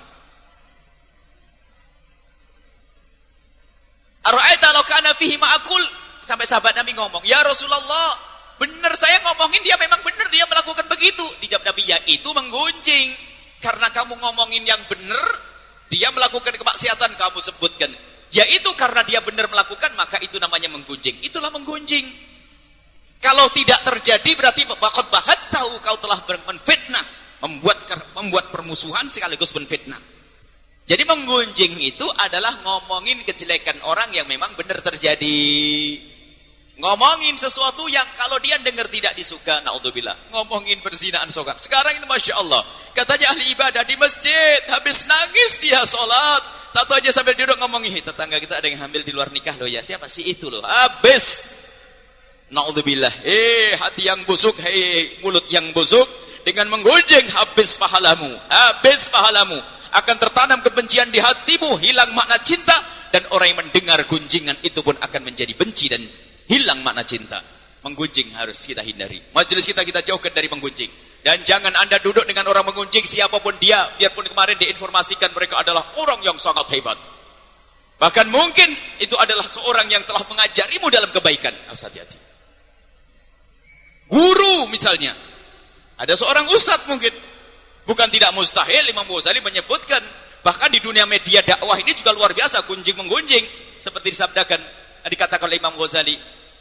Ara'aita law kana fihi ma'akul. Sampai sahabat Nabi ngomong, "Ya Rasulullah, benar saya ngomongin dia memang benar dia melakukan begitu." Dijawab Nabi, "Ya itu menggunjing. Karena kamu ngomongin yang benar, dia melakukan kemaksiatan kamu sebutkan. Ya itu karena dia benar melakukan, maka itu namanya menggunjing." Itulah menggunjing. Kalau tidak terjadi berarti bakot bahat tahu kau telah menfitnah, membuat membuat permusuhan sekaligus menfitnah. Jadi menggunjing itu adalah ngomongin kejelekan orang yang memang benar terjadi. Ngomongin sesuatu yang kalau dia dengar tidak disuka, naudzubillah. Ngomongin perzinahan sokan. Sekarang itu masya Allah, katanya ahli ibadah di masjid, habis nangis dia sholat, tak tahu aja sambil duduk ngomongin, tetangga kita ada yang hamil di luar nikah loh ya, siapa sih itu loh, habis. Naudzubillah, eh hati yang busuk, hei mulut yang busuk, dengan menggunjing habis pahalamu, habis pahalamu, akan tertanam kebencian di hatimu, hilang makna cinta, dan orang yang mendengar gunjingan itu pun akan menjadi benci dan hilang makna cinta. Menggunjing harus kita hindari. Majelis kita kita jauhkan dari menggunjing. Dan jangan Anda duduk dengan orang menggunjing siapapun dia, biarpun kemarin diinformasikan mereka adalah orang yang sangat hebat. Bahkan mungkin itu adalah seorang yang telah mengajarimu dalam kebaikan. Harus hati-hati. Guru misalnya, ada seorang ustadz mungkin, bukan tidak mustahil Imam Ghazali menyebutkan, bahkan di dunia media dakwah ini juga luar biasa gunjing menggunjing, seperti disabdakan, dikatakan oleh Imam Ghazali,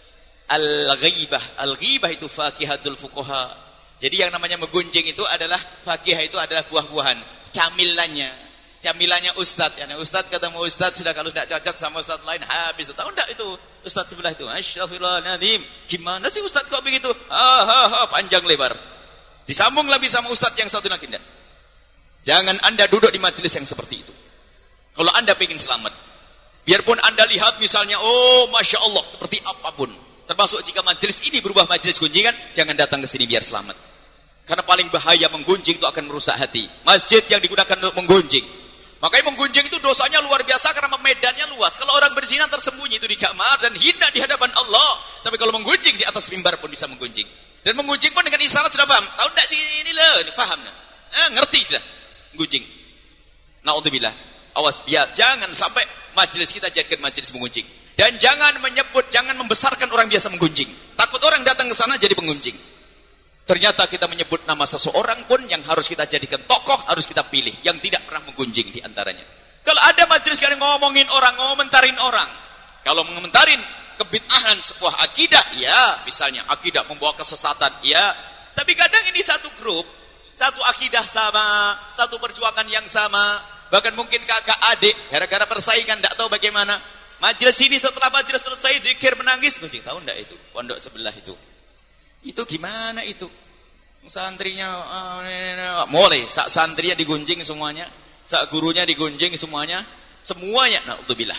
al-ghibah, al-ghibah itu fakihatul fuqaha. Jadi yang namanya menggunjing itu adalah fakihah, itu adalah buah-buahan, camilannya, camilannya ustadz. Ya, ustadz ketemu ustadz sudah, kalau tidak cocok sama ustadz lain habis. Tahu enggak itu ustadz sebelah itu? Astaghfirullahaladzim, gimana sih ustadz kok begitu? Ah, ah, ah, panjang lebar. Disambung lagi sama ustadz yang satu lagi. Enggak. Jangan Anda duduk di majelis yang seperti itu. Kalau Anda ingin selamat, biarpun Anda lihat misalnya, oh masya Allah, seperti apapun, termasuk jika majelis ini berubah majelis gunjingan, jangan datang ke sini biar selamat. Karena paling bahaya menggunjing itu akan merusak hati. Masjid yang digunakan untuk menggunjing. Makanya menggunjing itu dosanya luar biasa karena medannya luas. Kalau orang berzina tersembunyi itu di kamar dan hina di hadapan Allah. Tapi kalau menggunjing di atas mimbar pun bisa menggunjing. Dan menggunjing pun dengan isyarat sudah paham. Tahu enggak sih ini loh, ini paham. Eh, ngerti sudah. Menggunjing. Naudzubillah. Awas biar jangan sampai majelis kita jadikan majelis menggunjing. Dan jangan menyebut, jangan membesarkan orang biasa menggunjing. Takut orang datang ke sana jadi penggunjing. Ternyata kita menyebut nama seseorang pun yang harus kita jadikan tokoh, harus kita pilih. Yang tidak pernah menggunjing di antaranya. Kalau ada majelis yang ngomongin orang, ngomentarin orang. Kalau ngomentarin kebid'ahan sebuah akidah, ya misalnya akidah membawa kesesatan, ya. Tapi kadang ini satu grup, satu akidah sama, satu perjuangan yang sama. Bahkan mungkin kakak adik, gara-gara persaingan, tidak tahu bagaimana. Majelis ini setelah majelis selesai, zikir menangis. Gunjing, tahu tidak itu? Pondok sebelah itu. Itu gimana itu? Santrinya uh, mulai sak santrinya digunjing semuanya, sak gurunya digunjing semuanya, semuanya. Naudzubillah.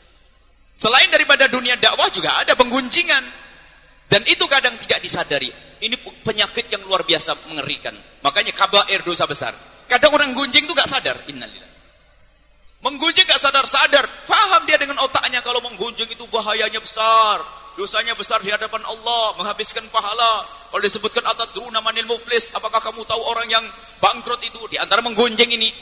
Selain daripada dunia dakwah juga ada penggunjingan, dan itu kadang tidak disadari. Ini penyakit yang luar biasa mengerikan. Makanya kabair, dosa besar. Kadang orang gunjing itu gak sadar. Innalillah. Menggunjing gak sadar-sadar, faham dia dengan otaknya kalau menggunjing itu bahayanya besar. Dosanya besar di hadapan Allah, menghabiskan pahala. Kalau disebutkan atadruna manil muflis, apakah kamu tahu orang yang bangkrut itu? Di antara menggunjing ini,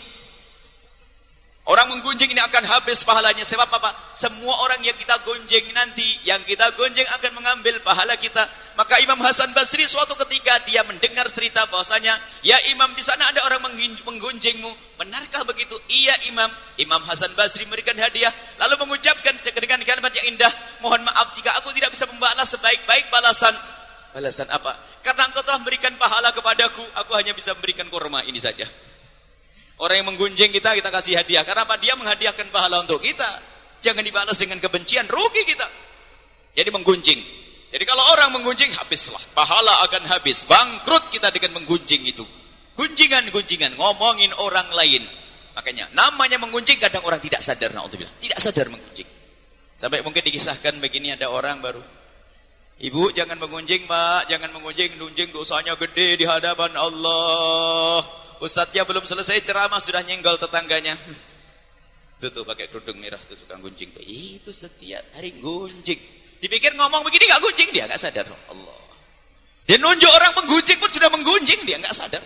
orang menggunjing ini akan habis pahalanya. Sebab apa? Semua orang yang kita gunjing nanti, yang kita gunjing akan mengambil pahala kita. Maka Imam Hasan Basri suatu ketika dia mendengar cerita bahwasanya, ya Imam, di sana ada orang menggunjingmu. Benarkah begitu? Iya Imam. Imam Hasan Basri memberikan hadiah, lalu mengucapkan dengan kalimat yang indah, mohon maaf jika aku tidak bisa membalas sebaik-baik balasan. Balasan apa? Karena engkau telah memberikan pahala kepadaku, aku hanya bisa memberikan kurma ini saja. Orang yang menggunjing kita, kita kasih hadiah. Karena apa? Dia menghadiahkan pahala untuk kita. Jangan dibalas dengan kebencian, rugi kita. Jadi menggunjing. Jadi kalau orang menggunjing, habislah. Pahala akan habis. Bangkrut kita dengan menggunjing itu. Gunjingan-gunjingan, ngomongin orang lain. Makanya, namanya menggunjing kadang orang tidak sadar. Na'udzubillah. Tidak sadar menggunjing. Sampai mungkin dikisahkan begini, ada orang baru. Ibu, jangan menggunjing Pak. Jangan menggunjing. Gunjing dosanya gede di hadapan Allah. Ustadznya belum selesai ceramah sudah nyenggol tetangganya. Itu tuh pakai kerudung merah tuh suka gunjing tuh. Itu setiap hari gunjing. Dipikir ngomong begini gak gunjing, dia gak sadar. Allah. Dia nunjuk orang penggunjing pun sudah menggunjing, dia gak sadar.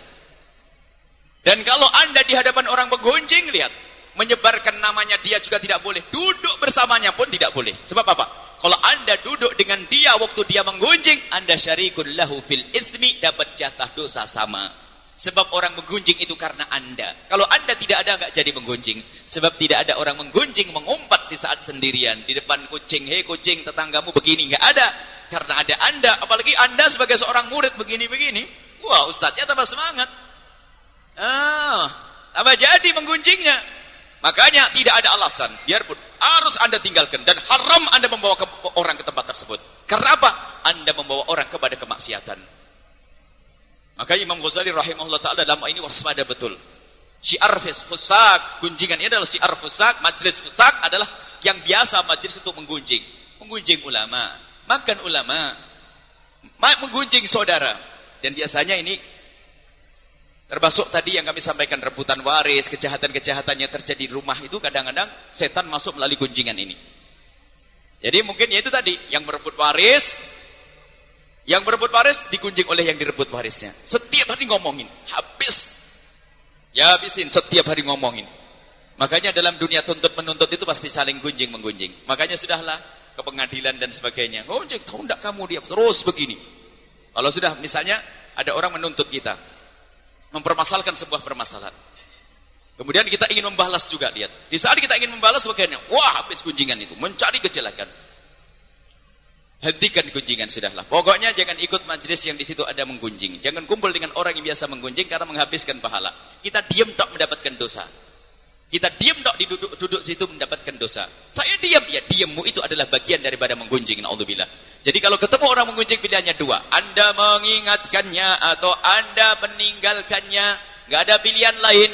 Dan kalau Anda di hadapan orang penggunjing, lihat, menyebarkan namanya dia juga tidak boleh. Duduk bersamanya pun tidak boleh. Sebab apa? Kalau Anda duduk dengan dia waktu dia menggunjing, Anda syarikun lahu fil itsmi, dapat jatah dosa sama. Sebab orang menggunjing itu karena Anda. Kalau Anda tidak ada, nggak jadi menggunjing. Sebab tidak ada orang menggunjing, mengumpat di saat sendirian. Di depan kucing, hei kucing, tetanggamu begini. Nggak ada. Karena ada Anda. Apalagi Anda sebagai seorang murid begini-begini. Wah, ustadznya tambah semangat. Ah, tambah jadi menggunjingnya. Makanya tidak ada alasan. Biarpun harus Anda tinggalkan. Dan haram Anda membawa ke orang ke tempat tersebut. Karena apa? Anda membawa orang kepada kemaksiatan. Makanya Imam Ghazali rahimahullah ta'ala dalam ini waspada betul. Syiar fusak, gunjingan ini adalah syiar fusak, majlis fusak adalah yang biasa majlis untuk menggunjing. Menggunjing ulama, makan ulama, menggunjing saudara. Dan biasanya ini termasuk tadi yang kami sampaikan, rebutan waris, kejahatan-kejahatan yang terjadi di rumah itu kadang-kadang setan masuk melalui gunjingan ini. Jadi mungkin ya itu tadi, yang merebut waris, yang berebut waris digunjing oleh yang direbut warisnya. Setiap hari ngomongin, habis. Ya habisin, setiap hari ngomongin. Makanya dalam dunia tuntut menuntut itu pasti saling gunjing menggunjing. Makanya sudahlah ke pengadilan dan sebagainya. Gunjing, tahu enggak kamu dia terus begini. Kalau sudah misalnya ada orang menuntut kita, mempermasalahkan sebuah permasalahan. Kemudian kita ingin membalas juga, lihat. Di saat kita ingin membalas sebagainya, wah habis gunjingan itu, mencari kejelekan. Hentikan gunjingan sudahlah. Pokoknya jangan ikut majelis yang di situ ada menggunjing. Jangan kumpul dengan orang yang biasa menggunjing karena menghabiskan pahala. Kita diam tak mendapatkan dosa. Kita diam tak di duduk duduk situ mendapatkan dosa. Saya diam, ya diammu itu adalah bagian daripada menggunjing. Naudzubillah. Jadi kalau ketemu orang menggunjing pilihannya dua. Anda mengingatkannya atau Anda meninggalkannya. Nggak ada pilihan lain.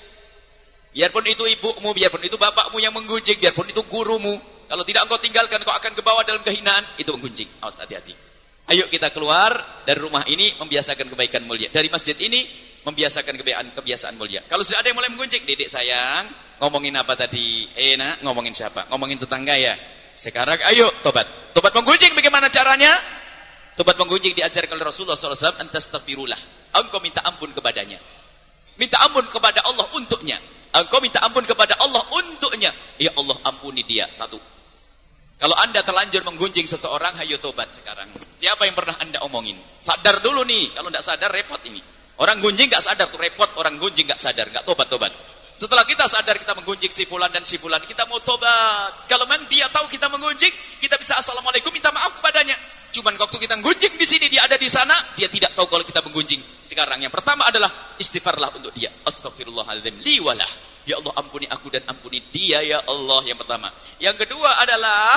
Biarpun itu ibumu, biarpun itu bapakmu yang menggunjing, biarpun itu gurumu. Kalau tidak engkau tinggalkan, kau akan ke bawah dalam kehinaan. Itu menggunjing. Awas, hati-hati. Ayo kita keluar dari rumah ini membiasakan kebaikan mulia. Dari masjid ini membiasakan kebiasaan kebiasaan mulia. Kalau sudah ada yang mulai menggunjing, Dedek sayang, ngomongin apa tadi? Eh nak, ngomongin siapa? Ngomongin tetangga ya. Sekarang ayo tobat. Tobat menggunjing bagaimana caranya? Tobat menggunjing diajarkan oleh Rasulullah shallallahu alaihi wasallam, antastaghfirullah. Engkau minta ampun kepadanya. Minta ampun kepada Allah untuknya. Engkau minta ampun kepada Allah untuknya. Ya Allah, ampuni dia. Satu. Kalau Anda terlanjur menggunjing seseorang, ayo tobat sekarang. Siapa yang pernah Anda omongin? Sadar dulu nih. Kalau tidak sadar, repot ini. Orang gunjing nggak sadar tuh repot. Orang gunjing nggak sadar, nggak tobat-tobat. Setelah kita sadar kita menggunjing si fulan dan si fulan, kita mau tobat. Kalau memang dia tahu kita menggunjing, kita bisa assalamualaikum, minta maaf kepadanya. Cuman waktu kita gunjing di sini, dia ada di sana, dia tidak tahu kalau kita menggunjing. Sekarang yang pertama adalah istighfarlah untuk dia. Astaghfirullahaladzim li walah. Ya Allah, ampuni aku dan ampuni dia ya Allah, yang pertama. Yang kedua adalah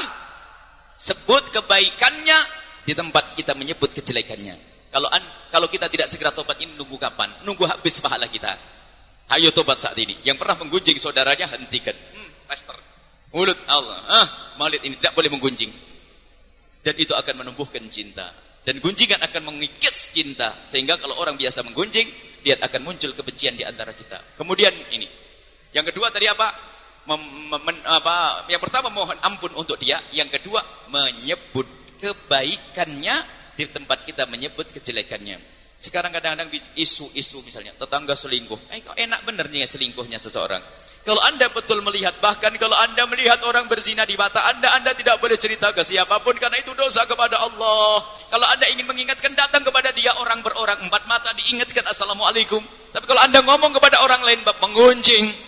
sebut kebaikannya di tempat kita menyebut kejelekannya. Kalau an, kalau kita tidak segera tobat ini, nunggu kapan? Nunggu habis pahala kita. Ayo tobat saat ini. Yang pernah menggunjing saudaranya, hentikan. Hmm, pastor. Mulut Allah. Ah, maulid ini tidak boleh menggunjing. Dan itu akan menumbuhkan cinta. Dan gunjingan akan mengikis cinta. Sehingga kalau orang biasa menggunjing, dia akan muncul kebencian di antara kita. Kemudian ini. Yang kedua tadi apa? Mem, mem, apa? Yang pertama mohon ampun untuk dia. Yang kedua menyebut kebaikannya di tempat kita menyebut kejelekannya. Sekarang kadang-kadang isu-isu misalnya tetangga selingkuh. Eh kok enak bener nih selingkuhnya seseorang. Kalau Anda betul melihat, bahkan kalau Anda melihat orang berzina di mata Anda, Anda tidak boleh cerita ke siapapun karena itu dosa kepada Allah. Kalau Anda ingin mengingatkan, datang kepada dia orang per orang, empat mata diingatkan assalamualaikum. Tapi kalau Anda ngomong kepada orang lain bab menggunjing.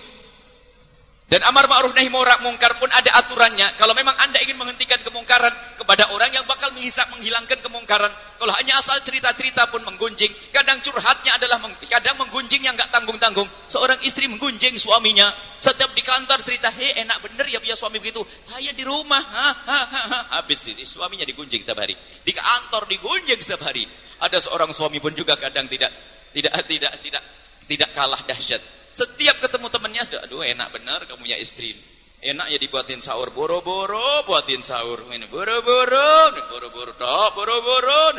Dan amar ma'ruf nahi munkar pun ada aturannya. Kalau memang Anda ingin menghentikan kemungkaran kepada orang yang bakal menghisap menghilangkan kemungkaran. Kalau hanya asal cerita-cerita pun menggunjing. Kadang curhatnya adalah kadang menggunjing yang enggak tanggung-tanggung. Seorang istri menggunjing suaminya. Setiap di kantor cerita, "Hei, enak bener ya punya suami begitu. Saya di rumah." Ha, ha, ha, ha. Habis ini suaminya digunjing setiap hari. Di kantor digunjing setiap hari. Ada seorang suami pun juga kadang tidak tidak tidak tidak tidak kalah dahsyat. Setiap ketemu temannya, aduh enak benar kamu ya istri. Enak ya dibuatin sahur, boro-boro buatin sahur. Ini boro-boro, boro-boro, tok boro-boro.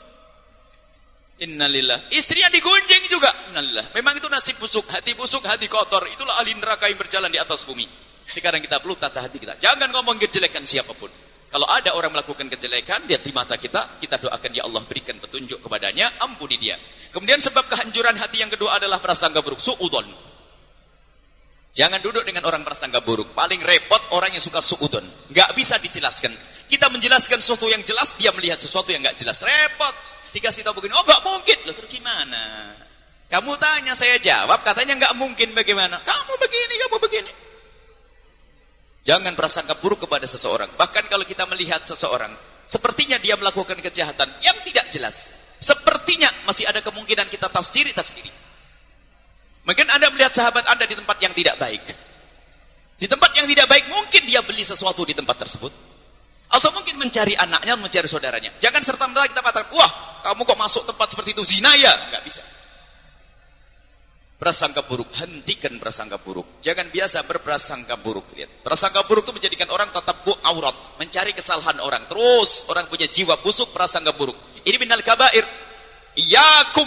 Innalillah. Istrinya digunjing juga. Innalillah. Memang itu nasib busuk, hati busuk, hati kotor. Itulah ahli neraka yang berjalan di atas bumi. Sekarang kita perlu tata hati kita. Jangan ngomong kejelekan siapapun. Kalau ada orang melakukan kejelekan, lihat di mata kita, kita doakan ya Allah berikan petunjuk kepadanya, ampuni dia. Kemudian sebab kehancuran hati yang kedua adalah prasangka buruk, suudzon. Jangan duduk dengan orang prasangka buruk. Paling repot orang yang suka suudzon. Nggak bisa dijelaskan. Kita menjelaskan sesuatu yang jelas, dia melihat sesuatu yang nggak jelas. Repot. Dikasih tahu begini, oh nggak mungkin. Loh terus gimana? Kamu tanya, saya jawab, katanya nggak mungkin, bagaimana? Kamu begini, kamu begini. Jangan prasangka buruk kepada seseorang. Bahkan kalau kita melihat seseorang, sepertinya dia melakukan kejahatan yang tidak jelas. Sepertinya masih ada kemungkinan kita tafsiri-tafsiri. Mungkin Anda melihat sahabat Anda di tempat yang tidak baik. Di tempat yang tidak baik, mungkin dia beli sesuatu di tempat tersebut. Atau mungkin mencari anaknya, mencari saudaranya. Jangan serta-merta kita katakan, wah kamu kok masuk tempat seperti itu, zina ya? Nggak bisa. Prasangka buruk, hentikan prasangka buruk. Jangan biasa berprasangka buruk. Lihat, prasangka buruk itu menjadikan orang tatabbu aurat, mencari kesalahan orang. Terus orang punya jiwa busuk, prasangka buruk. Ini minal kabair. Iyakum.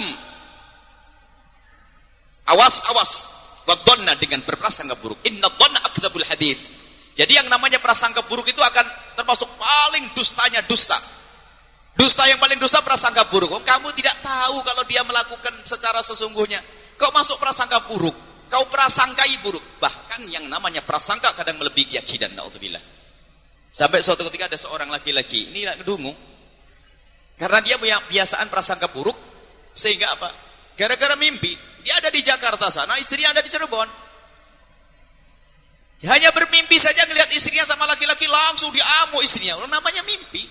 Awas, awas. Wadonna dengan berprasangka buruk. Inna dhanna akdzabul hadits. Jadi yang namanya prasangka buruk itu akan termasuk paling dustanya dusta. Dusta yang paling dusta prasangka buruk. Kamu tidak tahu kalau dia melakukan secara sesungguhnya. Kau masuk prasangka buruk, kau prasangkai buruk. Bahkan yang namanya prasangka kadang melebihi keyakinan. Na'udzubillah. Sampai suatu ketika ada seorang laki-laki, ini kedungu, karena dia punya kebiasaan prasangka buruk, sehingga apa? Gara-gara mimpi, dia ada di Jakarta sana, istrinya ada di Cirebon. Hanya bermimpi saja ngelihat istrinya sama laki-laki, langsung diamu istrinya. Namanya mimpi.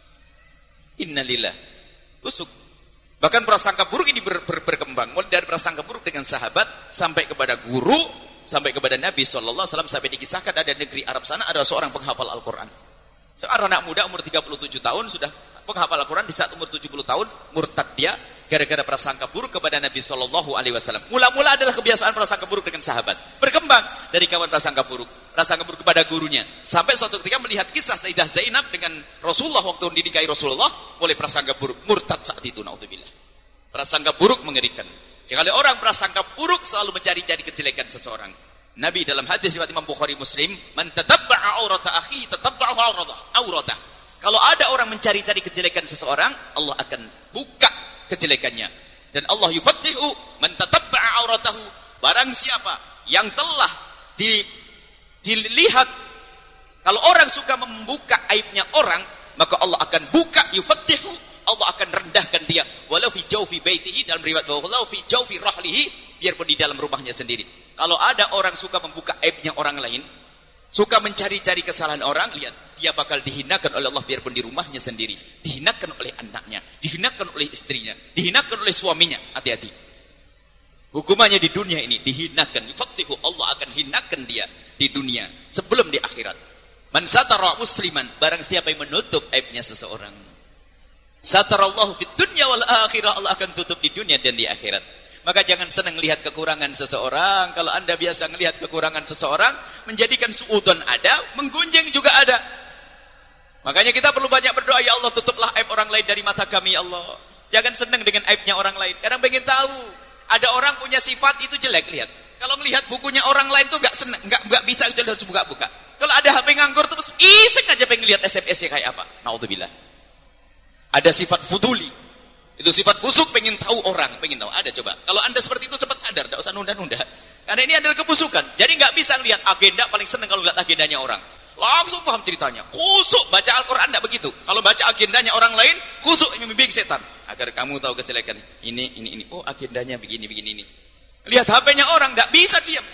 Innalillah. Busuk. Bahkan prasangka buruk ini ber, ber, berkembang. Mulai dari prasangka buruk dengan sahabat, sampai kepada guru, sampai kepada Nabi shallallahu alaihi wasallam, sampai dikisahkan ada negeri Arab sana, ada seorang penghafal Al-Quran. Seorang anak muda umur tiga puluh tujuh tahun, sudah penghafal Al-Quran, di saat umur tujuh puluh tahun, murtad dia, gara-gara prasangka buruk kepada Nabi shallallahu alaihi wasallam. Mula-mula adalah kebiasaan prasangka buruk dengan sahabat. Berkembang dari kawan prasangka buruk. Prasangka buruk kepada gurunya. Sampai suatu ketika melihat kisah Sayyidah Zainab dengan Rasulullah waktu dinikahi Rasulullah, oleh prasangka buruk, murtad saat itu, na'udzubillah. Prasangka buruk mengerikan. Jika orang prasangka buruk selalu mencari-cari kejelekan seseorang. Nabi dalam hadis riwayat Imam Bukhari Muslim, "Man tatabba'a aurata akhihi tatabba'a auratah." Kalau ada orang mencari-cari kejelekan seseorang, Allah akan buka kejelekannya. Dan Allah yufattihu man tatabba'a auratahu. Barang siapa yang telah di, dilihat, kalau orang suka membuka aibnya orang, maka Allah akan buka, yufattihu, Allah akan rendahkan dia. Walau fi jawfi baitihi, dalam riwayat walau fi jawfi rahlihi, biarpun di dalam rumahnya sendiri. Kalau ada orang suka membuka aibnya orang lain, suka mencari-cari kesalahan orang, lihat, dia bakal dihinakan oleh Allah biarpun di rumahnya sendiri, dihinakan oleh anaknya, dihinakan oleh istrinya, dihinakan oleh suaminya. Hati-hati. Hukumannya di dunia ini dihinakan. Fatihu, Allah akan hinakan dia di dunia sebelum di akhirat. Man satara musliman, barang siapa yang menutup aibnya seseorang, satarallahu fid dunya wal akhirah, Allah akan tutup di dunia dan di akhirat. Maka jangan senang lihat kekurangan seseorang. Kalau Anda biasa melihat kekurangan seseorang, menjadikan suudzon ada, menggunjing juga ada. Makanya kita perlu banyak berdoa, ya Allah tutuplah aib orang lain dari mata kami, ya Allah. Jangan senang dengan aibnya orang lain. Kadang pengen tahu, ada orang punya sifat itu jelek, lihat. Kalau melihat bukunya orang lain tuh enggak senang, enggak enggak bisa itu harus buka-buka. Kalau ada H P nganggur terus iseng aja pengen lihat S M S-nya kayak apa. Naudzubillah. Ada sifat fuduli. Itu sifat busuk, pengen tahu orang, pengen tahu. Ada coba. Kalau Anda seperti itu cepat sadar, enggak usah nunda-nunda. Karena ini adalah kebusukan. Jadi enggak bisa lihat agenda, paling senang kalau lihat agendanya orang. Langsung paham ceritanya. Khusuk baca Al-Qur'an enggak begitu. Kalau baca agendanya orang lain, khusuk membimbing setan agar kamu tahu kejelekan. Ini ini ini. Oh, agendanya begini begini ini. Lihat H P-nya orang enggak bisa diam.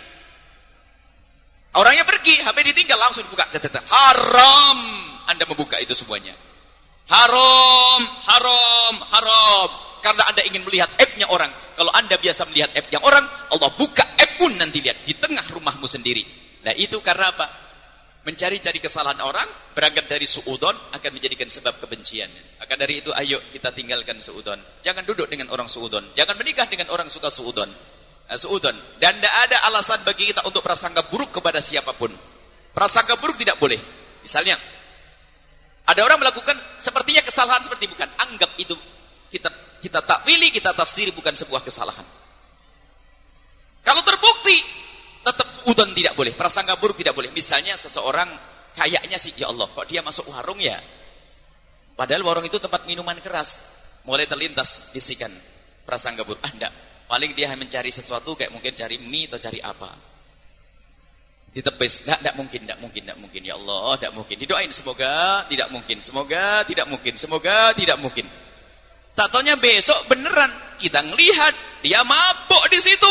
Orangnya pergi, H P ditinggal, langsung dibuka. Haram Anda membuka itu semuanya. Haram, haram, haram. Karena Anda ingin melihat aibnya orang. Kalau Anda biasa melihat aibnya orang, Allah buka aib pun nanti lihat di tengah rumahmu sendiri. Nah itu karena apa? Mencari-cari kesalahan orang, berangkat dari suudzon akan menjadikan sebab kebencian. Maka dari itu ayo kita tinggalkan suudzon. Jangan duduk dengan orang suudzon. Jangan menikah dengan orang suka suudzon. Nah, suudzon. Dan tidak ada alasan bagi kita untuk prasangka buruk kepada siapapun. Prasangka buruk tidak boleh. Misalnya, ada orang melakukan sepertinya kesalahan seperti bukan. Anggap itu kita kita takwili, kita tafsiri bukan sebuah kesalahan. Kalau terbukti tetap Suudzon tidak boleh, prasangka buruk tidak boleh. Misalnya seseorang kayaknya sih, ya Allah, kok dia masuk warung ya? Padahal warung itu tempat minuman keras. Mulai terlintas bisikan prasangka buruk. Ah, enggak. Paling dia mencari sesuatu kayak mungkin cari mie atau cari apa. Ditepis, enggak, enggak mungkin, enggak mungkin, enggak mungkin. Ya Allah, enggak mungkin. Didoain semoga tidak mungkin, semoga tidak mungkin, semoga tidak mungkin. Tak taunya besok beneran kita ngelihat dia mabuk di situ.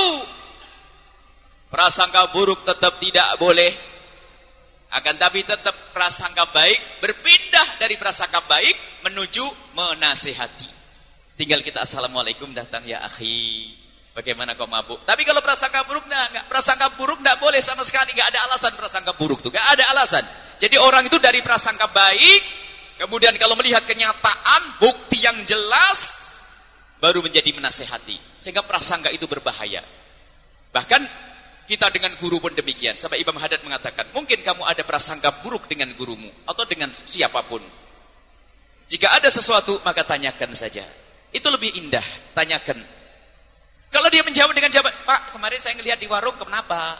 Prasangka buruk tetap tidak boleh. Akan tapi tetap prasangka baik berpindah dari prasangka baik menuju menasihati. Tinggal kita assalamualaikum datang ya akhi. Bagaimana kau mabuk? Tapi kalau prasangka buruk enggak, enggak, prasangka buruk enggak boleh sama sekali, enggak ada alasan prasangka buruk tuh, enggak ada alasan. Jadi orang itu dari prasangka baik, kemudian kalau melihat kenyataan, bukti yang jelas, baru menjadi menasehati. Sehingga prasangka itu berbahaya. Bahkan kita dengan guru pun demikian. Sampai Imam Haddad mengatakan, mungkin kamu ada prasangka buruk dengan gurumu atau dengan siapapun. Jika ada sesuatu, maka tanyakan saja. Itu lebih indah, tanyakan. Kalau dia menjawab dengan jawaban, Pak, kemarin saya ngelihat di warung, kenapa?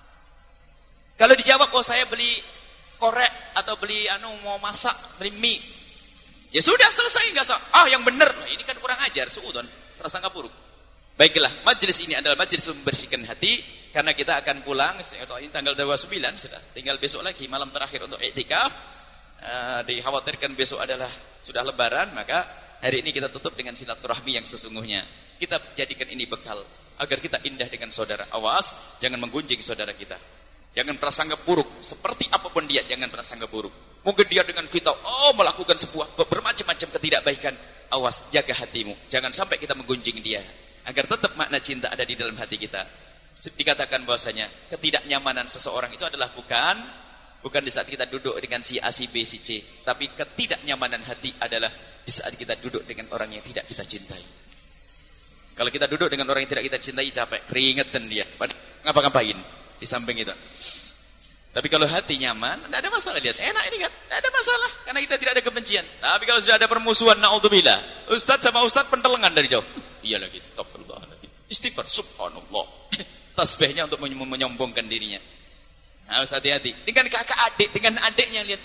Kalau dijawab, oh saya beli korek atau beli anu mau masak, beli mie. Ya sudah, selesai, enggak usah. Ah, yang benar. Nah, ini kan kurang ajar, suudzon, prasangka buruk. Baiklah, majelis ini adalah majelis membersihkan hati karena kita akan pulang ini tanggal dua puluh sembilan sudah. Tinggal besok lagi malam terakhir untuk iktikaf. Uh, dikhawatirkan besok adalah sudah lebaran, maka hari ini kita tutup dengan silaturahmi yang sesungguhnya. Kita jadikan ini bekal agar kita indah dengan saudara. Awas, jangan menggunjing saudara kita. Jangan prasangka buruk, seperti apapun dia, jangan prasangka buruk. Mungkin dia dengan kita, oh melakukan sebuah bermacam-macam ketidakbaikan. Awas, jaga hatimu. Jangan sampai kita menggunjing dia. Agar tetap makna cinta ada di dalam hati kita. Dikatakan bahwasanya ketidaknyamanan seseorang itu adalah bukan bukan di saat kita duduk dengan si A, si B, si C, tapi ketidaknyamanan hati adalah di saat kita duduk dengan orang yang tidak kita cintai. Kalau kita duduk dengan orang yang tidak kita cintai, capek, keringetan dia, ngapa-ngapain di samping itu. Tapi kalau hati nyaman, tidak ada masalah, lihat enak ini kan, tidak ada masalah karena kita tidak ada kebencian. Tapi kalau sudah ada permusuhan, naudzubillah, ustaz sama ustaz pentelengan dari jauh. Iya lagi, astagfirullahaladzim, istighfar, subhanallah, tasbihnya untuk menyombongkan dirinya. Harus hati-hati dengan kakak adik, dengan adiknya, lihat.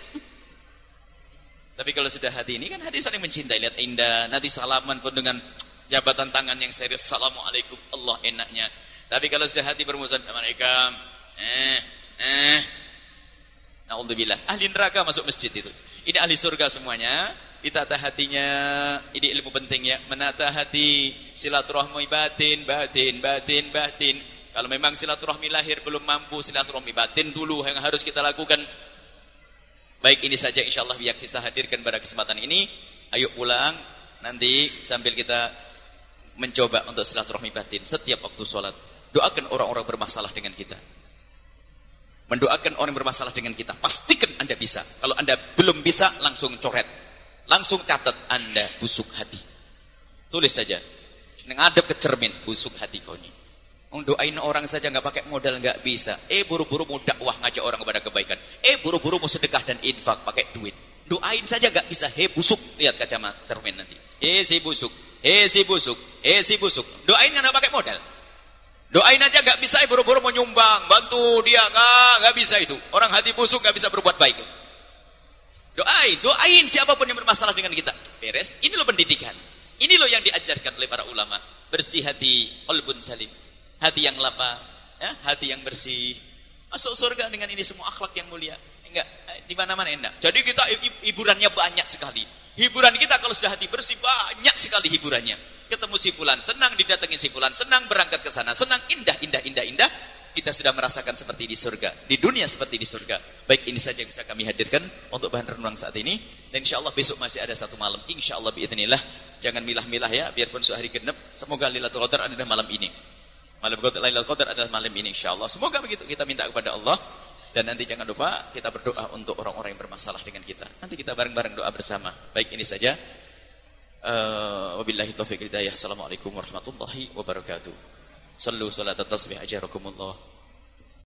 Tapi kalau sudah hati ini kan hati saling mencintai, lihat indah. Nanti salaman pun dengan jabatan tangan yang serius, assalamualaikum, Allah enaknya. Tapi kalau sudah hati bermusuhan, assalamualaikum, eh, eh, naudzubillah, ahli neraka masuk masjid itu. Ini ahli surga semuanya. Ditata hatinya, ini ilmu penting ya. Menata hati, silaturahmi batin, batin, batin, batin. Kalau memang silaturahmi lahir belum mampu, silaturahmi batin dulu yang harus kita lakukan. Baik, ini saja insyaallah biar kita hadirkan pada kesempatan ini. Ayo pulang nanti sambil kita mencoba untuk silaturahmi batin setiap waktu sholat. Doakan orang-orang bermasalah dengan kita. Mendoakan orang bermasalah dengan kita. Pastikan Anda bisa. Kalau Anda belum bisa, langsung coret. Langsung catat, Anda busuk hati. Tulis saja. Ngadep ke cermin, busuk hati kau ini. Doain orang saja nggak pakai modal nggak bisa. Eh buru-buru mau dakwah ngajak orang kepada kebaikan. Eh buru-buru mau sedekah dan infak pakai duit. Doain saja nggak bisa. Hei busuk, lihat kacamata cermin nanti. Hei si busuk, hei si busuk, hei si busuk. Doain nggak pakai modal. Doain aja nggak bisa. Eh buru-buru mau nyumbang, bantu dia nggak nggak bisa itu. Orang hati busuk nggak bisa berbuat baik. Doain, doain siapapun yang bermasalah dengan kita. Beres. Ini loh pendidikan. Ini loh yang diajarkan oleh para ulama. Bersih hati, qalbun salim. Hati yang lapang, ya, hati yang bersih. Masuk surga dengan ini semua akhlak yang mulia. Enggak, di mana-mana enggak. Jadi kita hiburannya banyak sekali. Hiburan kita kalau sudah hati bersih banyak sekali hiburannya. Ketemu si fulan, senang didatengin si fulan, senang berangkat ke sana, senang indah, indah, indah, indah. Kita sudah merasakan seperti di surga, di dunia seperti di surga. Baik, ini saja yang bisa kami hadirkan untuk bahan renungan saat ini. Dan insya Allah besok masih ada satu malam. Insya Allah biidznillah. Jangan milah-milah ya, biarpun sehari genep. Semoga Lailatul Qadar ada malam ini. Malam Lailatul Qadar adalah malam ini insyaallah. Semoga begitu kita minta kepada Allah. Dan nanti jangan lupa kita berdoa untuk orang-orang yang bermasalah dengan kita. Nanti kita bareng-bareng doa bersama. Baik, ini saja. Uh, wabillahi taufiq hidayah. Assalamualaikum warahmatullahi wabarakatuh. Sallu salat tasbih ajarakumullah.